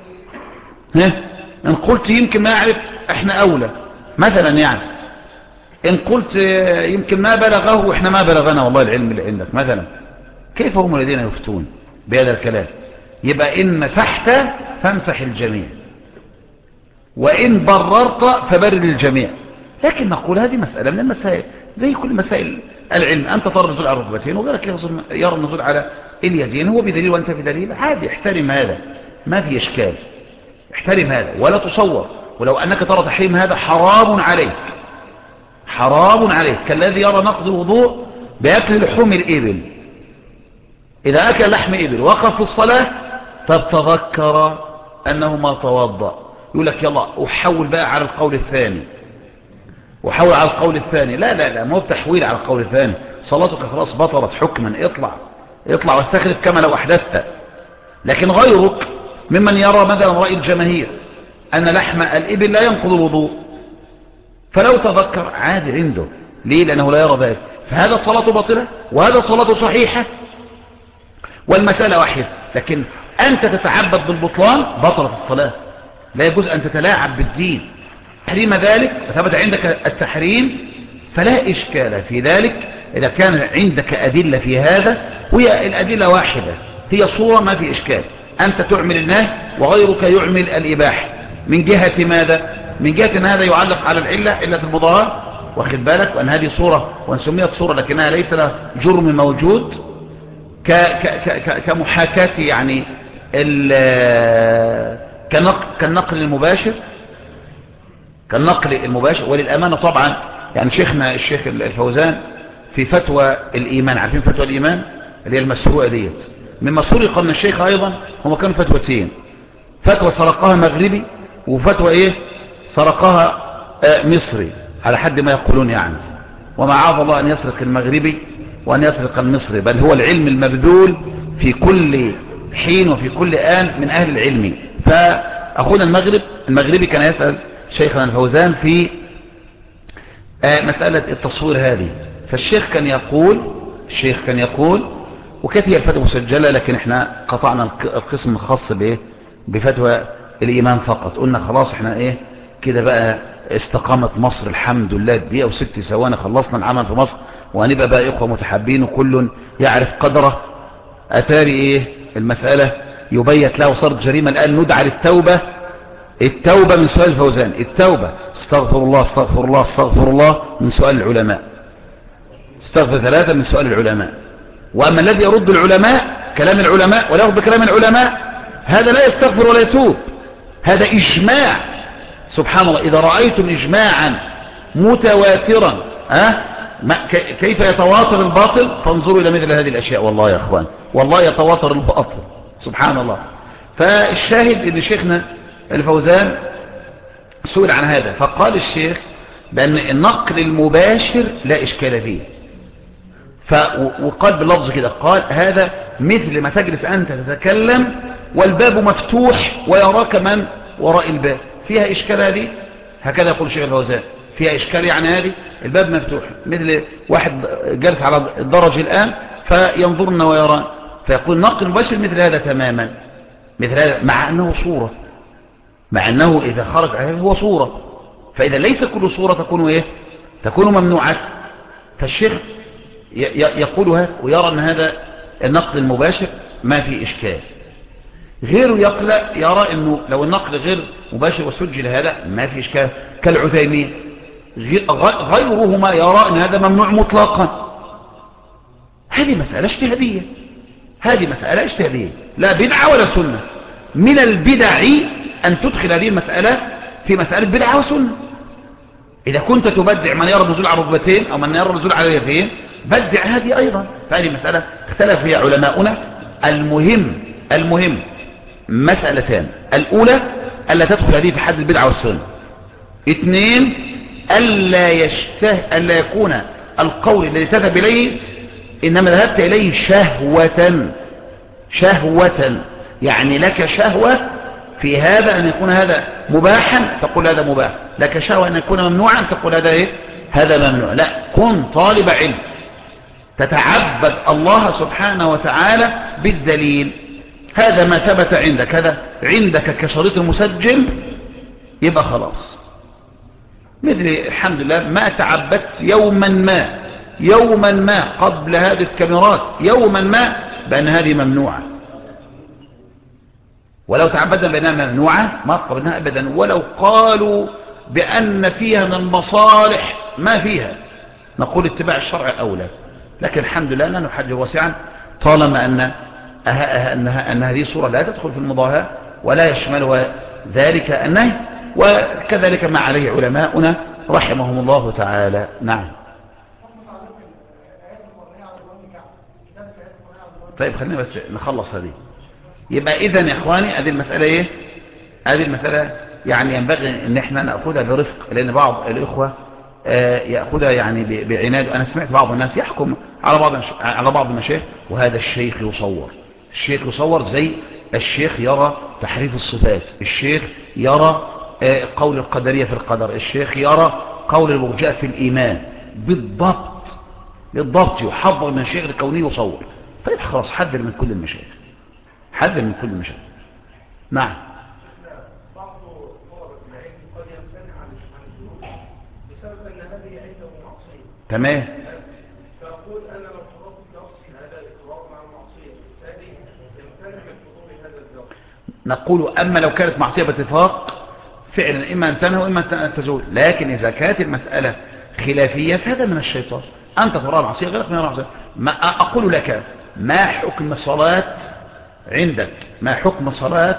إن قلت يمكن ما أعرف إحنا أولى مثلا، يعني إن قلت يمكن ما بلغه وإحنا ما بلغنا والله العلم اللي عندك مثلا، كيف هم الذين يفتون بهذا الكلام؟ يبقى إن مسحت فامسح الجميع، وإن بررت فبرر الجميع. لكن نقول هذه مسألة من المسائل زي كل مسائل العلم، أنت ترى النزول على الركبتين وغيرك يرى النزول على اليدين، هو بدليل وأنت بدليل، عادي احترم هذا، ما في إشكال، احترم هذا ولا تصور. ولو أنك ترى تحريم هذا حرام عليك، حرام عليك، كالذي يرى نقض الوضوء بأكل لحوم الإبل. إذا أكل لحم إبل وقف في الصلاة تتذكر أنه ما توضأ، يقول لك يلا أحول بقى على القول الثاني، وحول على القول الثاني. لا لا لا، ما هو تحويل على القول الثاني، صلاتك خلاص بطلت حكما، اطلع واستخرج كما لو أحدثت. لكن غيرك ممن يرى مثلا رأي الجماهير أن لحم الإبل لا ينقض الوضوء، فلو تذكر عادي عنده، ليه؟ لأنه لا يرى ذلك، فهذا الصلاة باطلة وهذا الصلاة صحيحة، والمسألة واحدة. لكن أنت تتعبد بالبطلان بطلت الصلاة، لا يجوز أن تتلاعب بالدين. تحريم ذلك ثبت عندك التحريم فلا إشكال في ذلك إذا كان عندك أدلة في هذا، وهي الأدلة واحدة، هي صورة، ما في إشكال. أنت تعمل النهي وغيرك يعمل الإباحة، من جهة ماذا؟ من جهة أن هذا يعلق على العلة، علة المضاهاة، واخد بالك، وأن هذه صورة وأن سميت صورة لكنها ليس لها جرم موجود، كمحاكاة يعني كالنقل المباشر، وللأمانة طبعا يعني شيخنا الشيخ الفوزان في فتوى الإيمان، عارفين فتوى الإيمان اللي هي المسروقة ديت، مما سرق من الشيخ أيضا هما كانوا فتوتين، فتوى سرقها مغربي وفتوى إيه سرقها مصري على حد ما يقولون يعني. وما عاذ الله أن يسرق المغربي وأن يسرق المصري، بل هو العلم المبذول في كل حين وفي كل آن من أهل العلم. فأخونا المغربي كان يسأل شيخنا الفوزان في مسألة التصوير هذه، فالشيخ كان يقول وكانت هي الفتوى مسجلة، لكن احنا قطعنا القسم الخاص بفتوى الإيمان فقط، قلنا خلاص احنا كده بقى استقامت مصر الحمد لله، دقيقة و6 ثواني خلصنا العمل في مصر، وهنبقى بقى إخوة متحابين وكل يعرف قدره. أتاري إيه المسألة؟ يبيت له صارت جريمة الآن ندعى للتوبة. التوبة من سؤال الفوزان، التوبة استغفر الله استغفر الله استغفر الله من سؤال العلماء، استغفر 3 من سؤال العلماء. وأما الذي يرد العلماء كلام العلماء ولا يرد بكلام العلماء، هذا لا يستغفر ولا يتوب، هذا إجماع. سبحان الله، إذا رأيتم إجماعا متواترا كيف يتواتر الباطل، فانظروا إلى مثل هذه الأشياء. والله يا أخوان والله يتواتر الباطل سبحان الله. فالشاهد أن شيخنا الفوزان سئل عن هذا، فقال الشيخ بأن النقل المباشر لا إشكال فيه، وقال باللفظ كده، قال هذا مثل ما تجلس أنت تتكلم والباب مفتوح ويراك من وراء الباب، فيها إشكال هذه؟ هكذا يقول الشيخ الفوزان، فيها إشكال يعني هذه؟ الباب مفتوح، مثل واحد جالس على الدرج الآن فينظرنا ويران، فيقول نقل مباشر مثل هذا تماما، مثل هذا، مع أنه صورة، مع أنه إذا خرج عليه هو صورة، فإذا ليس كل صورة تكون إيه؟ تكون ممنوعة. فالشيخ يقولها ويرى أن هذا النقل المباشر ما في إشكال. غيره يرى أنه لو النقل غير مباشر وسجل هذا ما في إشكال، كالعثيمين. غيرهما يرى أن هذا ممنوع مطلقا. هذه مسألة اجتهادية، هذه مسألة اجتهادية، لا بدعة ولا سنة. من البدع أن تدخل هذه المسألة في مسألة بدعة وسنة. إذا كنت تبدع من يرى النزول على الركبتين أو من يرى النزول على اليدين، بدع هذه أيضا. فهذه مسألة اختلف فيها علماؤنا. المهم مسألتان: الأولى ألا تدخل هذه في حد البدعة والسنة. 2 ألا يكون القول الذي تذهب إليه إنما ذهبت إليه شهوة، يعني لك شهوة في هذا أن يكون هذا مباحا تقول هذا مباح، لك شهوة أن يكون ممنوعا تقول هذا إيه؟ هذا ممنوع. لا، كن طالب علم تتعبد الله سبحانه وتعالى بالدليل. هذا ما ثبت عندك، هذا عندك كشريط مسجل، يبقى خلاص. مثل الحمد لله ما تعبدت يوما ما قبل هذه الكاميرات يوما ما بأن هذه ممنوعة، ولو تعبدنا بأنها ممنوعة ما قبلناها أبدا، ولو قالوا بأن فيها من المصالح ما فيها، نقول اتباع الشرع أولى. لكن الحمد لله أننا نحجر واسعا طالما أن هذه صورة لا تدخل في المضاهاة ولا يشملها ذلك النهي، وكذلك ما عليه علماؤنا رحمهم الله تعالى. نعم. طيب خلينا بس نخلص هذه. يبقى إذن يا إخواني هذه المسألة إيه؟ هذه المسألة يعني ينبغي أن احنا نأخذها برفق، لأن بعض الإخوة يأخذها يعني بعناد. أنا سمعت بعض الناس يحكم على بعض المشايخ، وهذا الشيخ يصور زي الشيخ يرى تحريف الصفات، الشيخ يرى قول القدرية في القدر، الشيخ يرى قول المرجئة في الإيمان، بالضبط يحضر من الشيخ الكوني يصور. طيب خلاص، حذر من كل المشايخ. نعم. بعض طلبة العلم قد يمتنع عن الدروس بسبب أن هذه عنده معصية. تمام. فأقول أنا لو حضرت الدرس هذا إقرار مع المعصية، بالتالي يمتنع من حضور هذا الدرس. نقول أما لو كانت معصية باتفاق فعلا إما أن تنهى وإما أن تزول، لكن إذا كانت المسألة خلافية فهذا من الشيطان. أنت ترى معصية غيرك من المعصية. ما أقول لك ما حكم صلاة عندك، ما حكم صلاة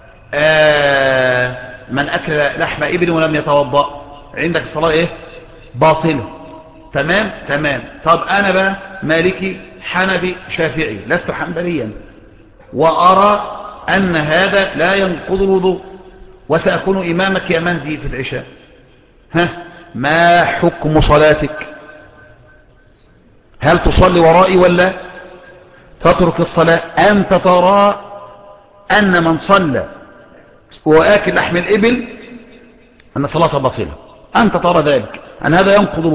من أكل لحم إبل ولم يتوضأ؟ عندك الصلاة إيه؟ باطلة. تمام. طب أنا بقى مالكي حنبي شافعي، لست حنبليا، وأرى أن هذا لا ينقض الوضوء، وسأكون إمامك يا مهدي في العشاء. ما حكم صلاتك؟ هل تصلي ورائي ولا تترك الصلاة؟ أنت ترى أن من صلى وآكل لحم الإبل أن صلاته باطلة، أنت ترى ذلك، أن هذا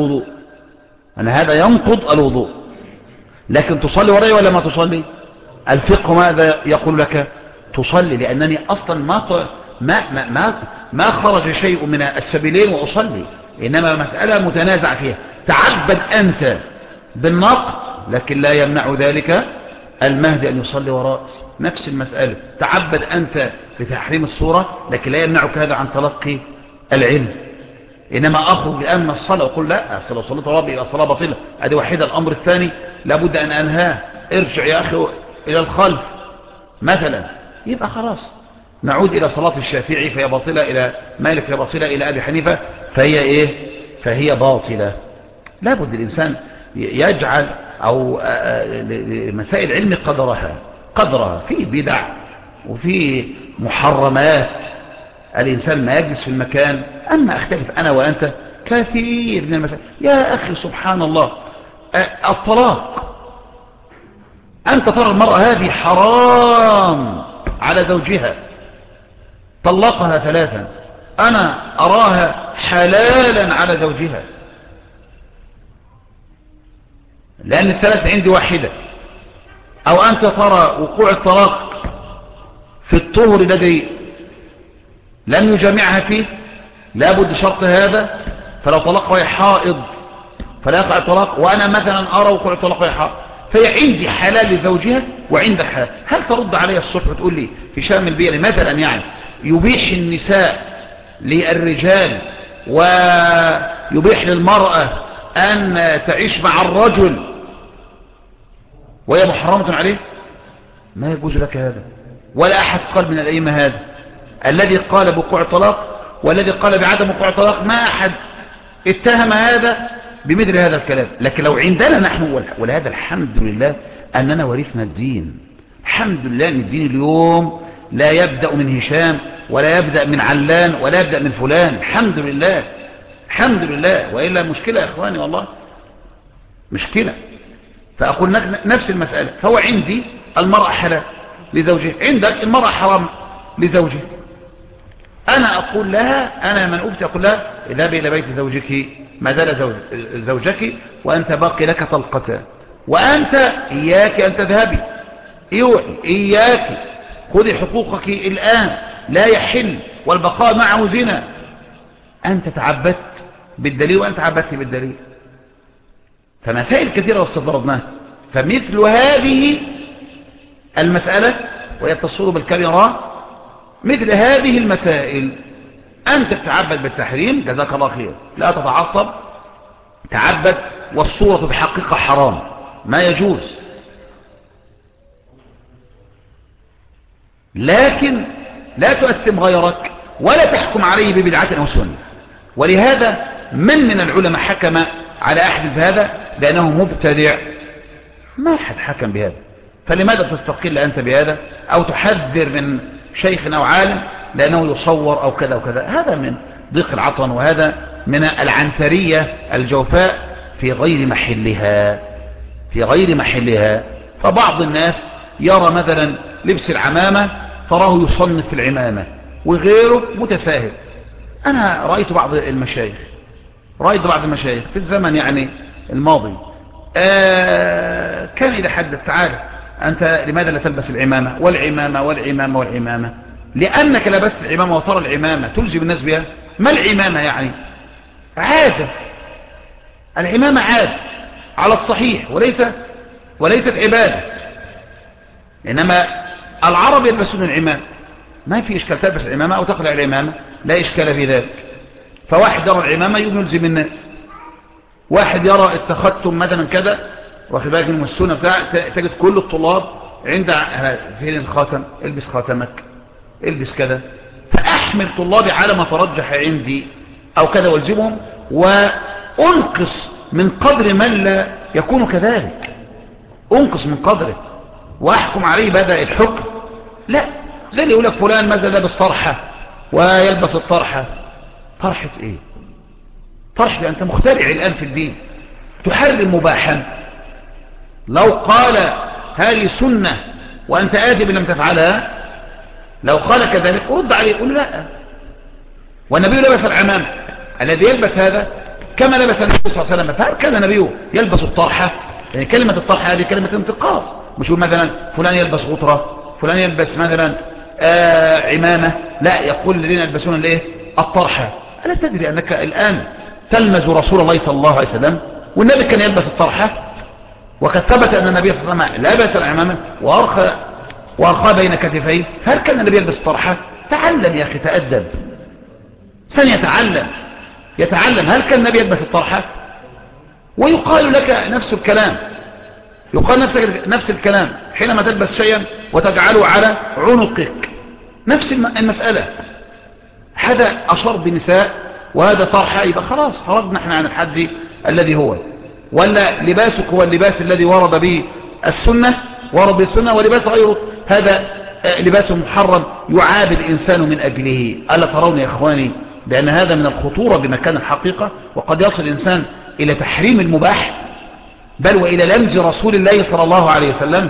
ينقض الوضوء، لكن تصلي ورائي ولا ما تصلي؟ الفقه ماذا يقول لك؟ تصلي، لأنني أصلا ما خرج شيء من السبيلين وأصلي، إنما مسألة متنازع فيها. تعبد أنت بالنقد، لكن لا يمنع ذلك المهدي أن يصلي وراء. نفس المسألة، تعبد أنت بتحريم الصورة، لكن لا يمنعك هذا عن تلقي العلم. إنما أخرج الآن من الصلاة وقل لا، لو صليت ربي يبقى الصلاة باطلة، هذه واحدة. الأمر الثاني لابد أن أنهاه، ارجع يا أخي إلى الخلف مثلا، يبقى خلاص نعود إلى صلاة الشافعي فهي باطلة، إلى مالك فهي باطلة، إلى أبي حنيفة فهي إيه؟ فهي باطلة. لابد الإنسان يجعل أو مسائل العلم قدرها في بدع وفي محرمات. الإنسان ما يجلس في المكان. أما أختلف أنا وأنت كثير من المسائل يا أخي سبحان الله. الطلاق، أنت ترى المرأة هذه حرام على زوجها، طلقها 3، أنا أراها حلالا على زوجها، لأن الثلاث عندي واحدة. أو أنت ترى وقوع الطلاق في الطهر الذي لم يجامعها فيه، لابد شرط هذا، فلو طلق وهي حائض فلا يقع الطلاق، وأنا مثلا أرى وقوع الطلاق وهي حائض، فهي عندي حلال لزوجها وعندك حلال. هل ترد علي الصبح وتقول لي هشام البيلي مثلا يعني يبيح النساء للرجال ويبيح للمرأة أن تعيش مع الرجل وهي محرمة عليه؟ ما يجوز لك هذا، ولا أحد قال من الأئمة هذا. الذي قال بوقوع الطلاق والذي قال بعدم وقوع الطلاق ما أحد اتهم هذا بمثل هذا الكلام. لكن لو عندنا نحن، ولهذا الحمد لله أننا ورثنا الدين. الحمد لله أن الدين اليوم لا يبدأ من هشام ولا يبدأ من علان ولا يبدأ من فلان. الحمد لله، الحمد لله. وإلا مشكلة يا إخواني، والله مشكلة. فأقول نفس المسألة. فهو عندي المرأة حلال لزوجها، عندك المرأة حرام لزوجها. أنا أقول لها، أنا من أفتي أقول لها اذهبي إلى بيت زوجك، ما زال زوجك وأنت باقي لك طلقتان، وأنت إياك أن تذهبي، إياك خذي حقوقك الآن، لا يحل، والبقاء معه زنا. أنت تعبدت بالدليل وأنت تعبدت بالدليل. فمسائل كثيرة استضربناها. فمثل هذه المسألة وهي التصوير بالكاميرا، مثل هذه المسائل أنت تتعبد بالتحريم، جزاك الله خير، لا تتعصب، تعبد. والصورة بحقيقة حرام، ما يجوز، لكن لا تؤثم غيرك ولا تحكم عليه ببدعة أو سنة. ولهذا من العلماء حكم على أحد هذا بأنه مبتدع، ما أحد حكم بهذا. فلماذا تستقل أنت بهذا أو تحذر من شيخ أو عالم لأنه يصور أو كذا وكذا؟ هذا من ضيق العطن، وهذا من العنترية الجوفاء في غير محلها، في غير محلها. فبعض الناس يرى مثلا لبس العمامة تراه يصنف في العمامة، وغيره متساهل. أنا رأيت بعض المشايخ في الزمن يعني الماضي كان إذا حدث تعالى أنت لماذا لا تلبس العمامة؟ والعمامة لأنك لبست العمامة وترى العمامة تلزم الناس بها. ما العمامة يعني؟ عادة. العمامة عادة على الصحيح، وليست عبادة. إنما العرب يلبسون العمامة، ما في إشكال تلبس العمامة أو تقلع العمامة، لا إشكال في ذلك. فواحد يرى العمامة يلزم الناس، واحد يرى اتخذتم مثلا كذا، واخد بالك من السنة بتاع، تجد كل الطلاب عند فين الخاتم، البس خاتمك، البس كذا. فأحمل طلابي على ما ترجح عندي أو كذا والزمهم، وأنقص من قدر من لا يكون كذلك، أنقص من قدره وأحكم عليه بدأ الحكم. لا، زي اللي يقول لك فلان ماذا لابس طرحة ويلبس الطرحة. طرحة ايه؟ طرحة أنت مخترع الآن في الدين، تحرم مباحا. لو قال هذه سنة وأنت آدم لم تفعلها، لو قال كذلك رد عليه يقول لا. والنبي لبس العمامة، الذي يلبس هذا كما لبس النبي صلى الله عليه وسلم، فهكذا النبي يلبس الطرحة. يعني كلمة الطرحة هذه كلمة انتقاص، مش يقول مثلا فلان يلبس غطرة، فلان يلبس مثلا عمامة، لا، يقول الذين يلبسون الايه؟ الطرحة. ألا تدري أنك الآن تلمز رسول الله صلى الله عليه وسلم، والنبي كان يلبس الطرحة، وقد ثبت أن النبي صلى الله عليه وسلم لبس العمامة وأرخى بين كتفيه. هل كان النبي يلبس الطرحة؟ تعلم يا أخي، تأدب، يتعلم هل كان النبي يلبس الطرحة؟ ويقال لك نفس الكلام، يقال نفس الكلام حينما تلبس شيئا وتجعله على عنقك، نفس المسألة. هذا أشر بنساء وهذا طرحة، يبقى خلاص خرجنا احنا عن الحد الذي هو. ولا لباسك هو اللباس الذي ورد به السنة، ولباس غيره هذا لباس محرم يعاب الإنسان من أجله. ألا ترون يا إخواني بأن هذا من الخطورة بمكان الحقيقة، وقد يصل الإنسان إلى تحريم المباح، بل وإلى لمز رسول الله صلى الله عليه وسلم،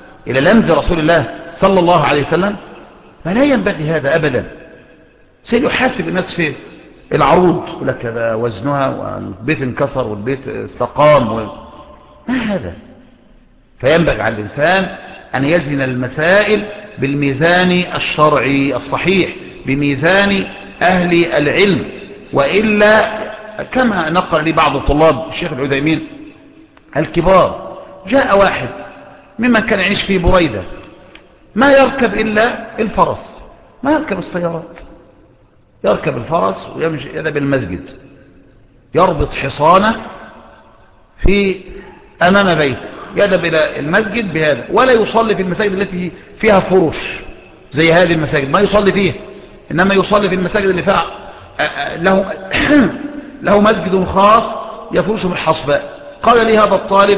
فلا ينبغي هذا أبدا. سيحاسب الناس في العروض، يقول لك هذا وزنها والبيت انكسر والبيت استقام ما هذا. فينبغي على الإنسان أن يزن المسائل بالميزان الشرعي الصحيح، بميزان أهل العلم. وإلا كما نقل لي بعض الطلاب الشيخ العثيمين الكبار، جاء واحد ممن كان يعيش في بريدة ما يركب إلا الفرس، ما يركب السيارات، يركب الفرس ويمشي يذهب المسجد، يربط حصانه في أمام بيته، يذهب إلى المسجد بهذا، ولا يصلي في المساجد التي فيها فرش زي هذه المساجد، ما يصلي فيها، إنما يصلي في المساجد اللي فيها له مسجد خاص يفرش بالحصباء. قال لي هذا الطالب،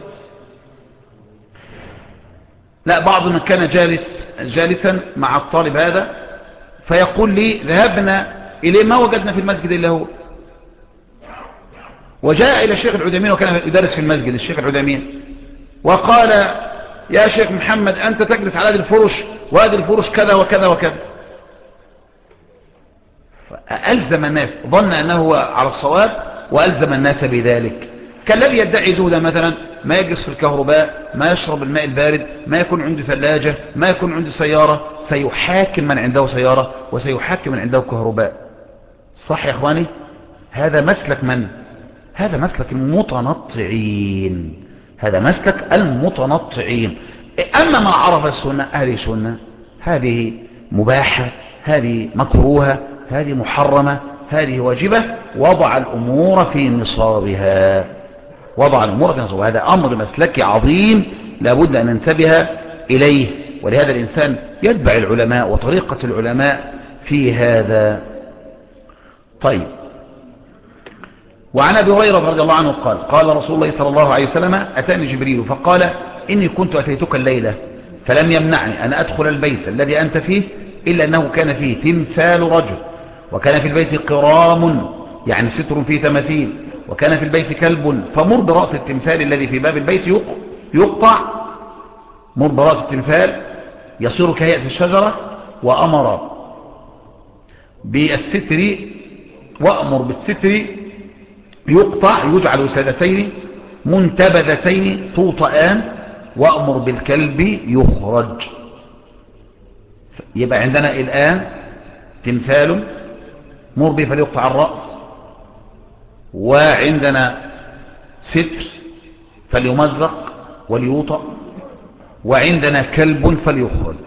لا، بعض من كان جالسا مع الطالب هذا، فيقول لي ذهبنا إليه ما وجدنا في المسجد إلا هو. وجاء إلى الشيخ العثيمين وكان يدرس في المسجد الشيخ العثيمين، وقال يا شيخ محمد أنت تجلس على هذه الفرش، وهذه الفرش كذا وكذا وكذا. فألزم الناس، ظن أنه على الصواب وألزم الناس بذلك. كالذي يدعي زهدا مثلا، ما يجلس في الكهرباء، ما يشرب الماء البارد، ما يكون عنده ثلاجة، ما يكون عنده سيارة، سيحاكم من عنده سيارة وسيحاكم من عنده كهرباء. صح يا اخواني؟ هذا مسلك من؟ هذا مسلك المتنطعين، أما ما عرف السنة، هذه سنة، هذه مباحة، هذه مكروهة، هذه محرمة، هذه واجبة، وضع الأمور في نصابها، هذا أمر مسلكي عظيم لابد أن ننتبه إليه. ولهذا الإنسان يتبع العلماء وطريقة العلماء في هذا. طيب، وعن أبي هريرة رضي الله عنه قال قال رسول الله صلى الله عليه وسلم أتاني جبريل فقال إني كنت أتيتك الليلة فلم يمنعني أن أدخل البيت الذي أنت فيه إلا أنه كان فيه تمثال رجل، وكان في البيت قرام يعني ستر فيه تماثيل، وكان في البيت كلب، فمر برأس التمثال الذي في باب البيت يقطع، مر برأس التمثال يصير كهيئة الشجرة، وأمر بالستر، وأمر بالستر يقطع يجعل وسادتين منتبذتين توطئان، وأمر بالكلب يخرج. يبقى عندنا الآن تمثال مر به فليقطع الرأس، وعندنا ستر فليمزق وليوطأ، وعندنا كلب فليخرج.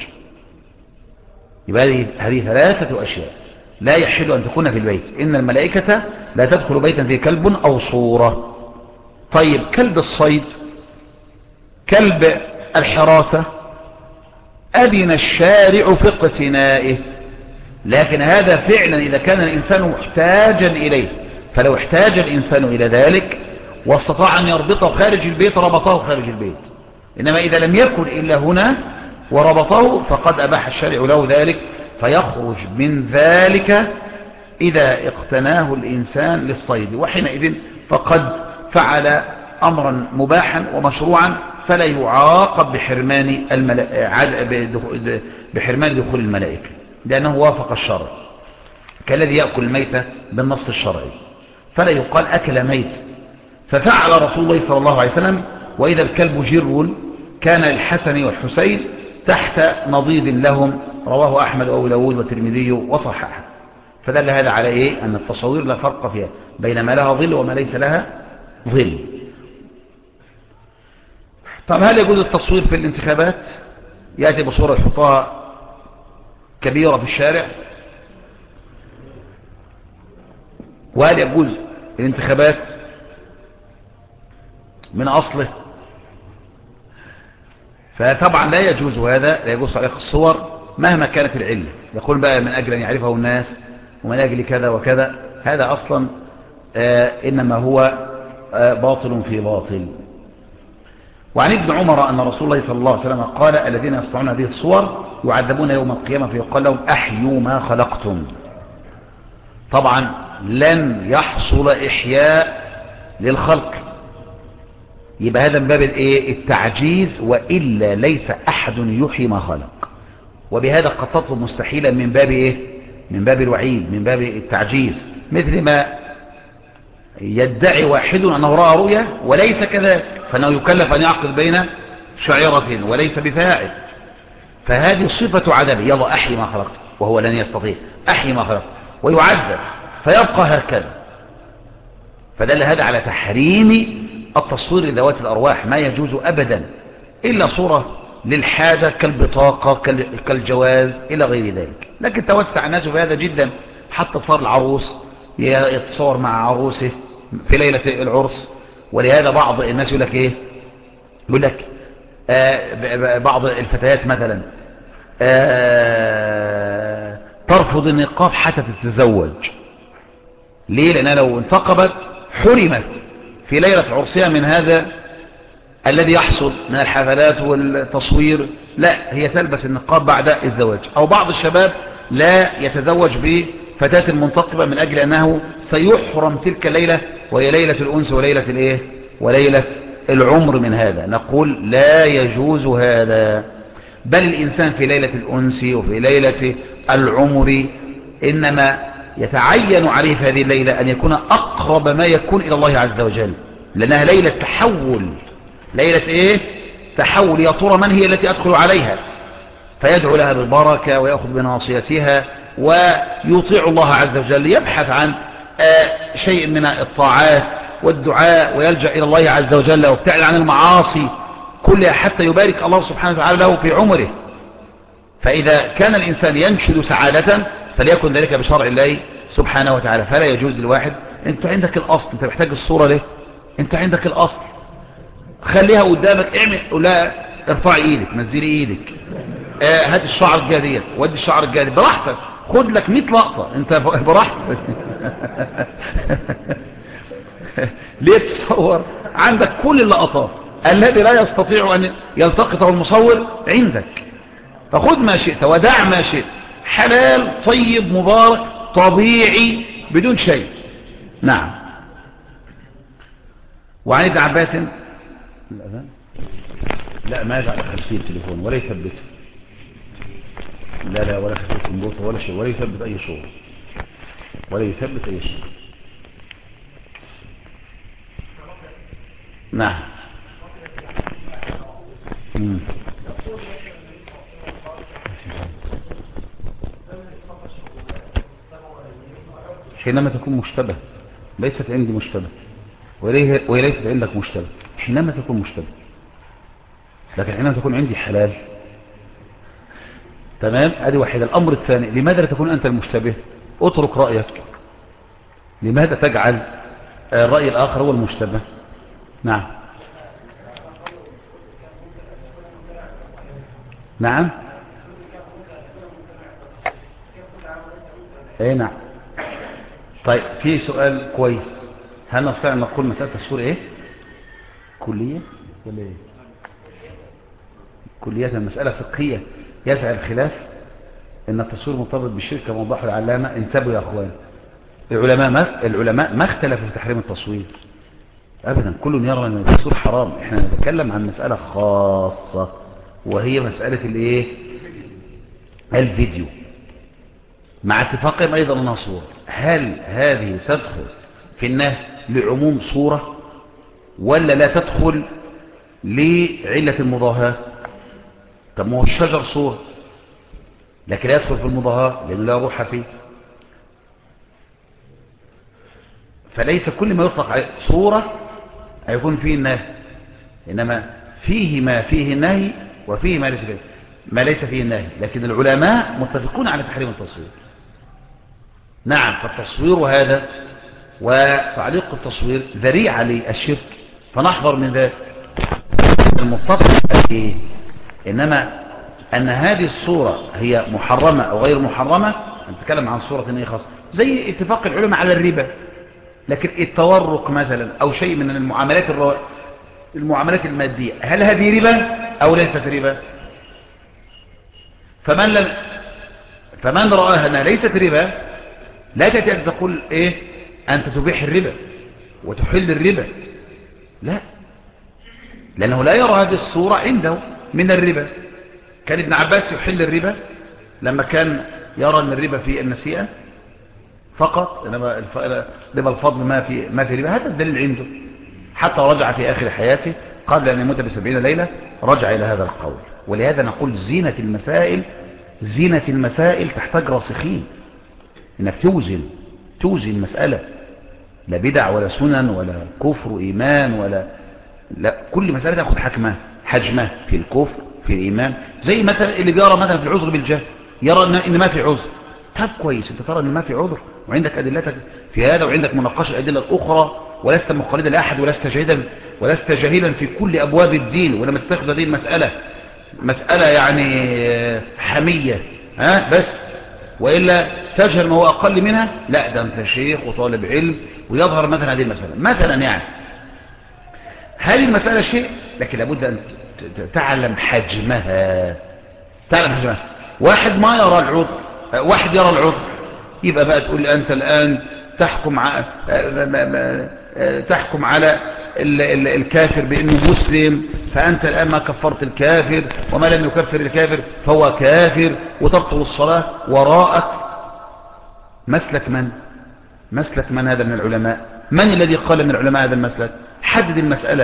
يبقى هذه ثلاثة أشياء لا يحل أن تكون في البيت. إن الملائكة لا تدخل بيتا فيه كلب أو صورة. طيب، كلب الصيد، كلب الحراسة، أذن الشارع في اقتنائه، لكن هذا فعلا إذا كان الإنسان محتاجا إليه. فلو احتاج الإنسان إلى ذلك واستطاع أن يربطه خارج البيت ربطه خارج البيت، إنما إذا لم يكن إلا هنا وربطه فقد أباح الشارع له ذلك، فيخرج من ذلك إذا اقتناه الإنسان للصيد، وحينئذ فقد فعل أمرا مباحا ومشروعا، فلا يعاقب بحرمان دخول الملائكة، لأنه وافق الشرع، كالذي يأكل الميتة بالنص الشرعي، فلا يقال أكل ميت. ففعل رسول الله صلى الله عليه وسلم، وإذا الكلب جر كان الحسن والحسين تحت نضيد لهم، رواه أحمد وأبو داود والترمذي وصححه. فدل هذا على إيه؟ أن التصوير لا فرق فيها بين ما لها ظل وما ليس لها ظل. طب هل يجوز التصوير في الانتخابات؟ يأتي بصورة يحطها كبيرة في الشارع؟ وهل يجوز الانتخابات من أصله؟ فطبعا لا يجوز هذا، لا يجوز عليك الصور مهما كانت العلة. يقول بقى من أجل أن يعرفه الناس ومن أجل كذا وكذا، هذا أصلا إنما هو باطل في باطل. وعن ابن عمر أن رسول الله صلى الله عليه وسلم قال: الذين يصنعون هذه الصور يعذبون يوم القيامة فيقال لهم: أحيوا ما خلقتم. طبعا لن يحصل إحياء للخلق، يبقى هذا من باب التعجيز، وإلا ليس أحد يحيي ما خلق. وبهذا قد تطلب مستحيلا من باب من باب الوعيد، من باب التعجيز، مثل ما يدعي واحد أنه رأى رؤيا وليس كذلك، فأنه يكلف أن يعقد بين شعيرة وليس بفاعل، فهذه صفة عذاب. يلا أحيي ما خلقت، وهو لن يستطيع. أحيي ما خلقت ويعذب فيبقى هكذا. فدل هذا على تحريم التصوير لذوات الأرواح، ما يجوز أبدا إلا صورة للحاجة كالبطاقة كالجواز إلى غير ذلك. لكن توسع الناس في هذا جدا، حتى صار العروس يتصور مع عروسه في ليلة العرس. ولهذا بعض الناس يقول لك إيه؟ يقول لك بعض الفتيات مثلا ترفض النقاب حتى تتزوج. ليه؟ لأنها لو انتقبت حرمت في ليلة عرسها من هذا الذي يحصل من الحفلات والتصوير. لا، هي تلبس النقاب بعد الزواج. أو بعض الشباب لا يتزوج بفتاة منتقبة من أجل أنه سيحرم تلك الليلة، وهي ليلة الأنس وليلة العمر من هذا. نقول لا يجوز هذا، بل الإنسان في ليلة الأنس وفي ليلة العمر إنما يتعين عليه في هذه الليلة أن يكون أقرب ما يكون إلى الله عز وجل، لأنها ليلة تحول. ليلة تحول. يا ترى من هي التي أدخل عليها؟ فيدعو لها بالبركة ويأخذ بناصيتها ويطيع الله عز وجل، يبحث عن شيء من الطاعات والدعاء، ويلجأ إلى الله عز وجل وابتعد عن المعاصي كلها حتى يبارك الله سبحانه وتعالى له في عمره. فإذا كان الإنسان ينشد سعادة فليكن ذلك بشرع الله سبحانه وتعالى. فلا يجوز للواحد: انت عندك الأصل، انت محتاج الصورة ليه؟ انت عندك الأصل، خليها قدامك، اعمل. لا، ارفعي ايدك، نزلي ايدك، هات الشعر الجديد ودي الشعر الجديد براحتك، خد لك 100 لقطة انت براحتك. ليه تصور؟ عندك كل اللقطات. الذي لا يستطيع أن يلتقطه المصور عندك، فخذ ما شئت ودع ما شئت، حلال طيب مبارك طبيعي بدون شيء. نعم. وعن ابن عباس لا، ما يجعل خلفيه التليفون ولا يثبته، لا ولا خلفيه الكمبيوتر ولا شيء، ولا يثبت أي شيء، ولا يثبت أي شيء. نعم. حينما تكون مشتبه، ليست عندي مشتبه وهي ليست عندك مشتبه، حينما تكون مشتبه. لكن حينما تكون عندي حلال، تمام. ادي واحد. الامر الثاني: لماذا لا تكون انت المشتبه؟ اترك رأيك، لماذا تجعل الرأي الاخر هو المشتبه؟ نعم. نعم. ايه نعم. طيب، في سؤال كويس: هل نستطيع ان نقول مسألة التصوير كلية ولا ايه؟ كلية المسألة فقهية يسع الخلاف، ان التصوير مرتبط بالشرك كما وضحه العلامة. انتبهوا يا اخوان، العلماء ما اختلفوا في تحريم التصوير ابدا، كل يرى ان التصوير حرام. احنا نتكلم عن مسألة خاصة، وهي مسألة الفيديو، مع اتفاقهم ايضا انها صورة. هل هذه تدخل في النهي لعموم صورة ولا لا تدخل لعلة المضاهاة؟ طب ما هو الشجر صورة، لكن لا يدخل في المضاهاة لأنه لا روح فيه. فليس كل ما يطلق عليه صورة هيكون فيه النهي، إنما فيه ما فيه النهي وفيه ما ليس فيه النهي. لكن العلماء متفقون على تحريم التصوير. نعم، فالتصوير هذا وتعليق التصوير ذريعة للشرك، فنحذر من ذلك. المتفق إيه؟ إنما أن هذه الصورة هي محرمة أو غير محرمة، نتكلم عن صورة إيه خاصة، زي اتفاق العلماء على الربا. لكن التورق مثلا أو شيء من المعاملات المادية، هل هذه ربا أو ليست ربا؟ فمن رآها أنها ليست ربا لا تأتي أن تقول إيه أنت تبيح الربا وتحل الربا، لا، لأنه لا يرى هذه الصورة عنده من الربا. كان ابن عباس يحل الربا لما كان يرى أن الربا في النسيئة فقط، إنما ربا الفضل ما في ربا. هذا الدليل عنده، حتى رجع في آخر حياته قبل أن يموت ب70 ليلة رجع إلى هذا القول. ولهذا نقول زينة المسائل تحتاج راسخين، إنك توزن المسألة، لا بدع ولا سنن ولا كفر وإيمان لا، كل مسألة تأخذ حجمها في الكفر في الإيمان. زي مثلا اللي بيرى مثلا في العذر بالجهل، يرى إن ما في عذر. طب كويس، انت ترى إن ما في عذر وعندك أدلتك في هذا وعندك مناقشة الأدلة الأخرى، ولست مقلدا لأحد ولست جاهلا في كل أبواب الدين، ولما تتخذ هذه مسألة يعني حمية بس، وإلا تجهل ما هو أقل منها. لا، ده أنت شيخ وطالب علم، ويظهر مثلا هذه المسألة مثلا، يعني هذه المسألة شيء، لكن لابد أن تعلم حجمها. واحد ما يرى العذر، واحد يرى العذر، يبقى بقى تقول أنت الآن تحكم على الكافر بأنه مسلم، فأنت الآن ما كفرت الكافر، وما لم يكفر الكافر فهو كافر، وتبطل الصلاة. وراءك مسلك من هذا من العلماء؟ من الذي قال من العلماء هذا المسلك؟ حدد المسألة،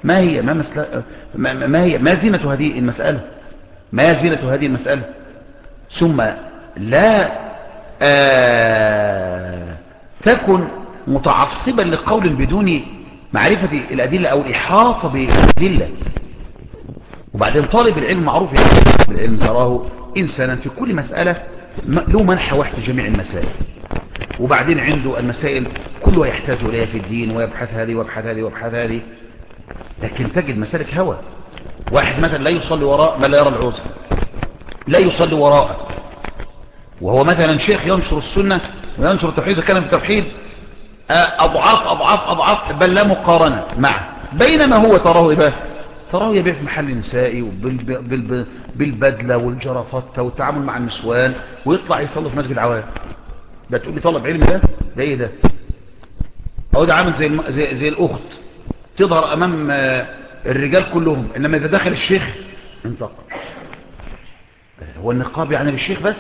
ما زينة هذه المسألة؟ ثم لا تكن متعصبا لقول بدون معرفة الأدلة أو الإحاطة بالأدلة. وبعدين طالب العلم معروف، طالب العلم تراه إنسانا في كل مسألة له منحى واحد في جميع المسائل، وبعدين عنده المسائل كلها يحتاج إليها في الدين، ويبحث هذه ويبحث هذه ويبحث هذه. لكن تجد مسالك هوى. واحد مثلا لا يصلي وراء من لا يرى العذر، لا يصلي وراءه، وهو مثلا شيخ ينشر السنة وينشر التوحيد، يتكلم في التوحيد أضعاف بل لا مقارنة معه، بينما هو تراه يبيع في محل نسائي بالبدلة والجرافطة والتعامل مع النسوان، ويطلع يصلي في مسجد عوام. ده تقول لي طلب علم؟ ده ايه ده؟ او ده عامل زي الأخت تظهر أمام الرجال كلهم، إنما إذا دخل الشيخ انتقل. هو النقاب يعني للشيخ بس؟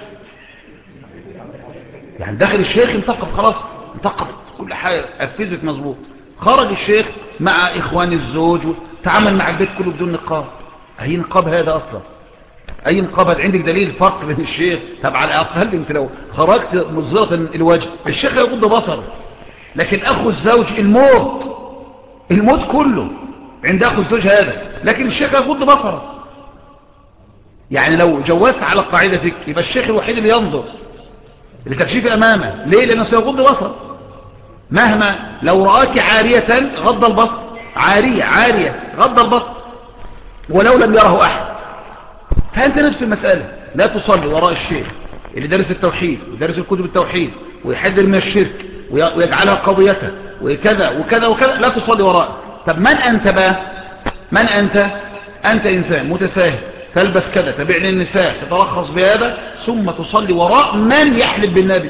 يعني داخل الشيخ انتقب، خلاص انتقب كل حاجة أفزت مظبوط. خرج الشيخ مع إخوان الزوج وتعامل مع البيت كله بدون نقاب. أي نقاب هذا أصلا؟ أي نقاب هذا؟ عندك دليل فرق بين الشيخ؟ طب على الأقل انت لو خرجت مظهرة الوجه الشيخ يغض بصره، لكن أخو الزوج الموت كله عند أخو الزوج هذا، لكن الشيخ يغض بصره. يعني لو جوزت على قاعدتك يبقى الشيخ الوحيد اللي ينظر لتكشيف أمامه. ليه؟ لأنه سيغض بصر. مهما لو رآك عارية غض البصر، عارية غض البصر ولو لم يره أحد. فأنت نفس المسألة، لا تصلي وراء الشيخ اللي درس التوحيد ودرس الكتب التوحيد ويحذر من الشرك ويجعلها قضيته وكذا وكذا وكذا، لا تصلي وراءه. طب من أنت بقى؟ من أنت إنسان متساهل، تلبس كذا، تبيع للنساء، تترخص بهذا، ثم تصلي وراء من يحلف بالنبي.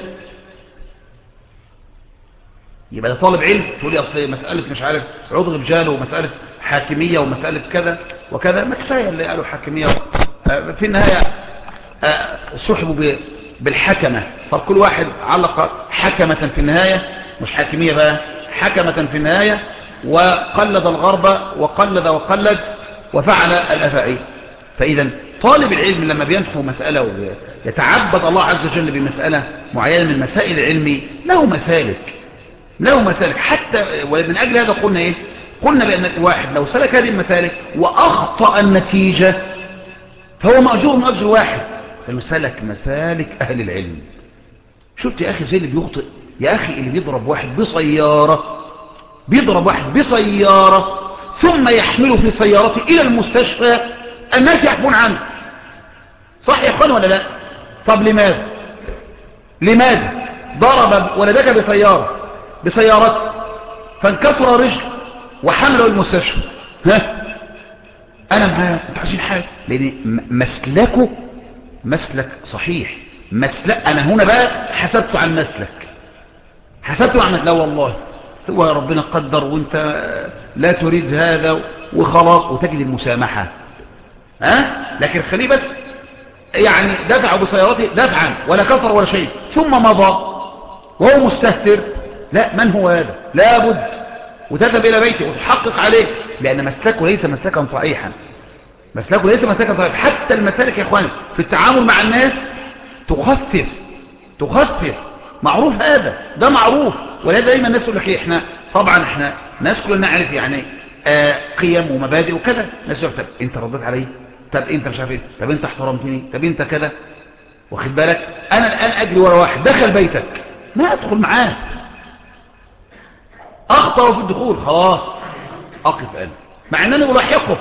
يبقى ده طالب علم تقول لي أصل مسألة مش عارف عذر بجهل ومسألة حاكمية ومسألة كذا وكذا، ما كفاية اللي قالوا حاكمية. في النهاية صحبوا بالحكمة. فكل واحد علق حكمة في النهاية، مش حاكمية بقى، حكمة في النهاية، وقلد الغرب وقلد وفعل الأفاعيل. فإذا طالب العلم لما بينحو مسألة ويتعبد الله عز وجل بمسألة معينة من مسائل العلم، له له مسالك حتى، ومن أجل هذا قلنا إيه؟ قلنا بأن الواحد لو سلك هذه المسالك وأخطأ النتيجة فهو مأجور من أجل واحد، لأنه سلك مسالك أهل العلم. شفت يا أخي زي اللي بيخطئ يا أخي، اللي بيضرب واحد بسيارة، بيضرب واحد بسيارة ثم يحمله في سيارته إلى المستشفى، الناس يحكون عنه، صح يا أخوان ولا لا؟ طب لماذا ضرب ولدك بسيارته فانكسر رجل وحمله المستشفى؟ ها، أنا معاه، أنت عايزين حاجة؟ لأن مسلكه مسلك صحيح، أنا هنا بقى حسبته عن مسلك، لا والله هو ربنا قدر وانت لا تريد هذا وخلاص، وتجد المسامحة. لكن خليه بس يعني دفعه بسيارته دفعا ولا كسر ولا شيء ثم مضى وهو مستهتر، لا، من هو هذا؟ لابد وتذهب إلى بيته وتحقق عليه، لأن مسلكه ليس مسلكا صحيحا، حتى المسالك يا اخواني في التعامل مع الناس تخفف، معروف هذا، ده معروف. ولهذا دايما الناس يقول لك ايه، احنا ناس كلنا نعرف يعني قيم ومبادئ وكذا، ناس يقول طب انت رديت علي، طب انت مش عارف ايه، طب انت احترمتني، طب انت كذا، واخد بالك؟ انا الان اجري ورا واحد دخل بيتك، ما ادخل معاه، اخطأ في الدخول، خلاص اقف انا، مع انني ملاحقه،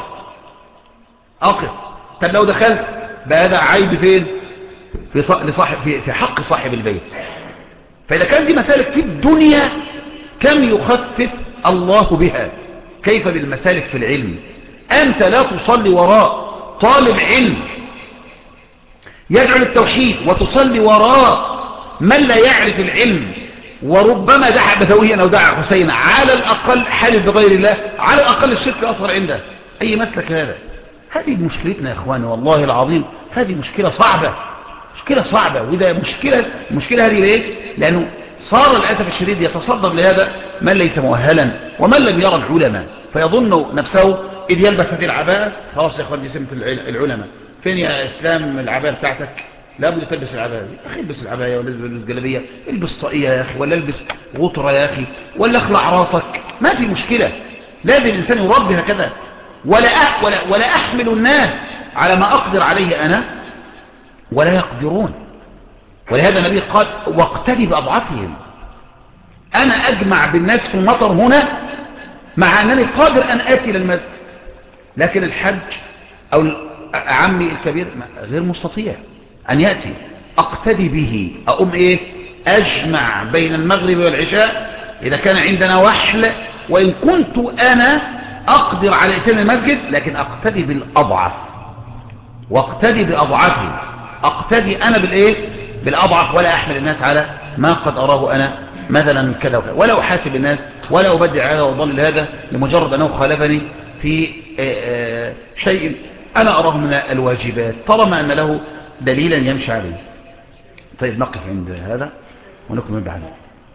اقف. طب لو دخلت بقى ده عيب فين؟ في حق صاحب البيت. فإذا كان دي مسالك في الدنيا كم يخفف الله بها، كيف بالمسالك في العلم؟ أنت لا تصلي وراء طالب علم يدعو للتوحيد وتصلي وراء من لا يعرف العلم، وربما دعا بدويا أو دعا حسينا، على الأقل حالف بغير الله، على الأقل الشرك أصغر عنده، أي مسلك هذا؟ هذه مشكلتنا يا إخواني والله العظيم، هذه مشكلة صعبة، وده المشكلة هذه ليه؟ لأنه صار للأسف الشديد يتصدر لهذا من ليس مؤهلا ومن لم يرى العلماء، فيظن نفسه إذ يلبس هذه العباءة خلاص يا إخوان دي سمة العلماء. فين يا إسلام العباءة بتاعتك؟ لابد تلبس العباية دي، أخي البس العباية ولا البس جلبية، البس طاقية يا أخي، ولا البس غطرة يا أخي، ولا اخلع راسك، ما في مشكلة. لازم الإنسان يربي هكذا، ولا أحمل الناس على ما أقدر عليه أنا ولا يقدرون. ولهذا النبي قال واقتدي بأضعافهم، أنا أجمع بالناس في المطر هنا مع أنني قادر أن آتي للمسجد، لكن الحج أو عمي الكبير غير مستطيع أن يأتي، أقتدي به، أقوم إيه؟ أجمع بين المغرب والعشاء إذا كان عندنا وحل، وإن كنت أنا أقدر على إتيان المسجد لكن أقتدي بالأضعف، واقتدي بأضعافهم، أقتدي أنا بالإيه؟ بالأضعف، ولا أحمل الناس على ما قد أراه أنا مثلا كذا وكذا، ولا أحاسب الناس ولا أبدع هذا وأضل هذا لمجرد أنه خالفني في شيء أنا أراه من الواجبات، طالما أن له دليلا يمشي عليه. طيب نقف عند هذا ونكمل بعده.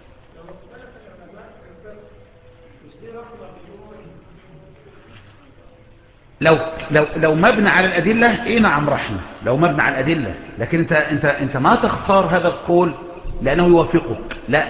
لو مبنى على الأدلة إيه، نعم رحمة، لو مبنى على الأدلة، لكن انت ما تختار هذا القول لأنه يوافقك، لا،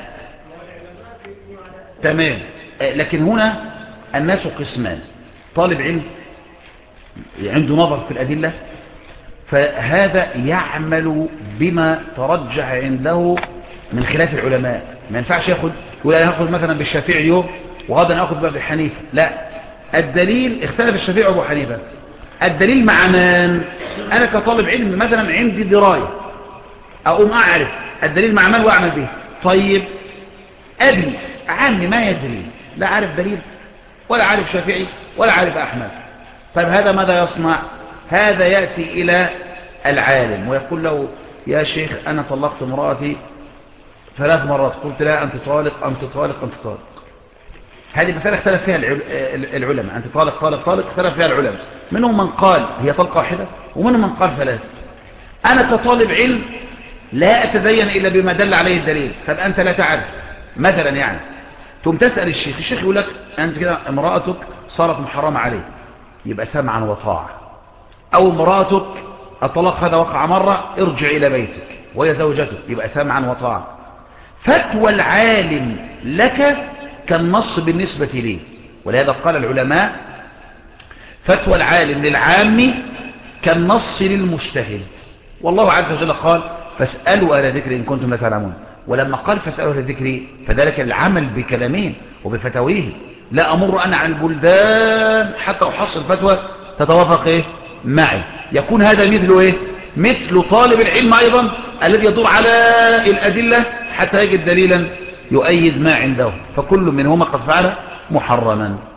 تمام. لكن هنا الناس قسمان، طالب علم عنده نظر في الأدلة فهذا يعمل بما ترجح عنده من خلاف العلماء، ما ينفعش يقول أنا هاخذ مثلا بالشافعي اليوم وغدا أخذ بأبي حنيفة، لا، الدليل اختلف الشافعي وأبو حنيفة، الدليل مع من؟ أنا كطالب علم مثلا عندي دراية، أقوم أعرف الدليل مع من وأعمل به. طيب أبي عمي ما يدري، لا عارف دليل ولا عارف شافعي ولا عارف أحمد، طيب هذا ماذا يصنع؟ هذا يأتي إلى العالم ويقول له يا شيخ أنا طلقت امرأتي 3 مرات، قلت لا أنت طالق أنت طالق أنت طالق. هذه مسألة اختلف فيها العلماء، أنت طالق طالق طالق، اختلف فيها العلماء، منهم من قال هي طلقة واحدة ومنهم من قال 3. أنا كطالب علم لا أتدين إلا بما دل عليه الدليل، طب أنت لا تعرف مثلا يعني ثم تسأل الشيخ يقول لك أنت كده امرأتك صارت محرمة عليك، يبقى سمعا وطاعة، أو امرأتك الطلاق هذا وقع مرة ارجع إلى بيتك وهي زوجتك، يبقى سمعا وطاعة. فتوى العالم لك كالنص بالنسبة ليه. ولهذا قال العلماء فتوى العالم للعام كالنص للمجتهد. والله عز وجل قال فاسألوا أهل الذكر إن كنتم لا تعلمون. ولما قال فاسألوا أهل الذكر فذلك العمل بكلامهم وبفتاويهم. لا أمر أنا عن البلدان حتى أحصل فتوى تتوافق إيه معي. يكون هذا مثل إيه مثل طالب العلم أيضا الذي يدور على الأدلة حتى يجد دليلا يؤيد ما عنده، فكل منهما قد فعل محرما.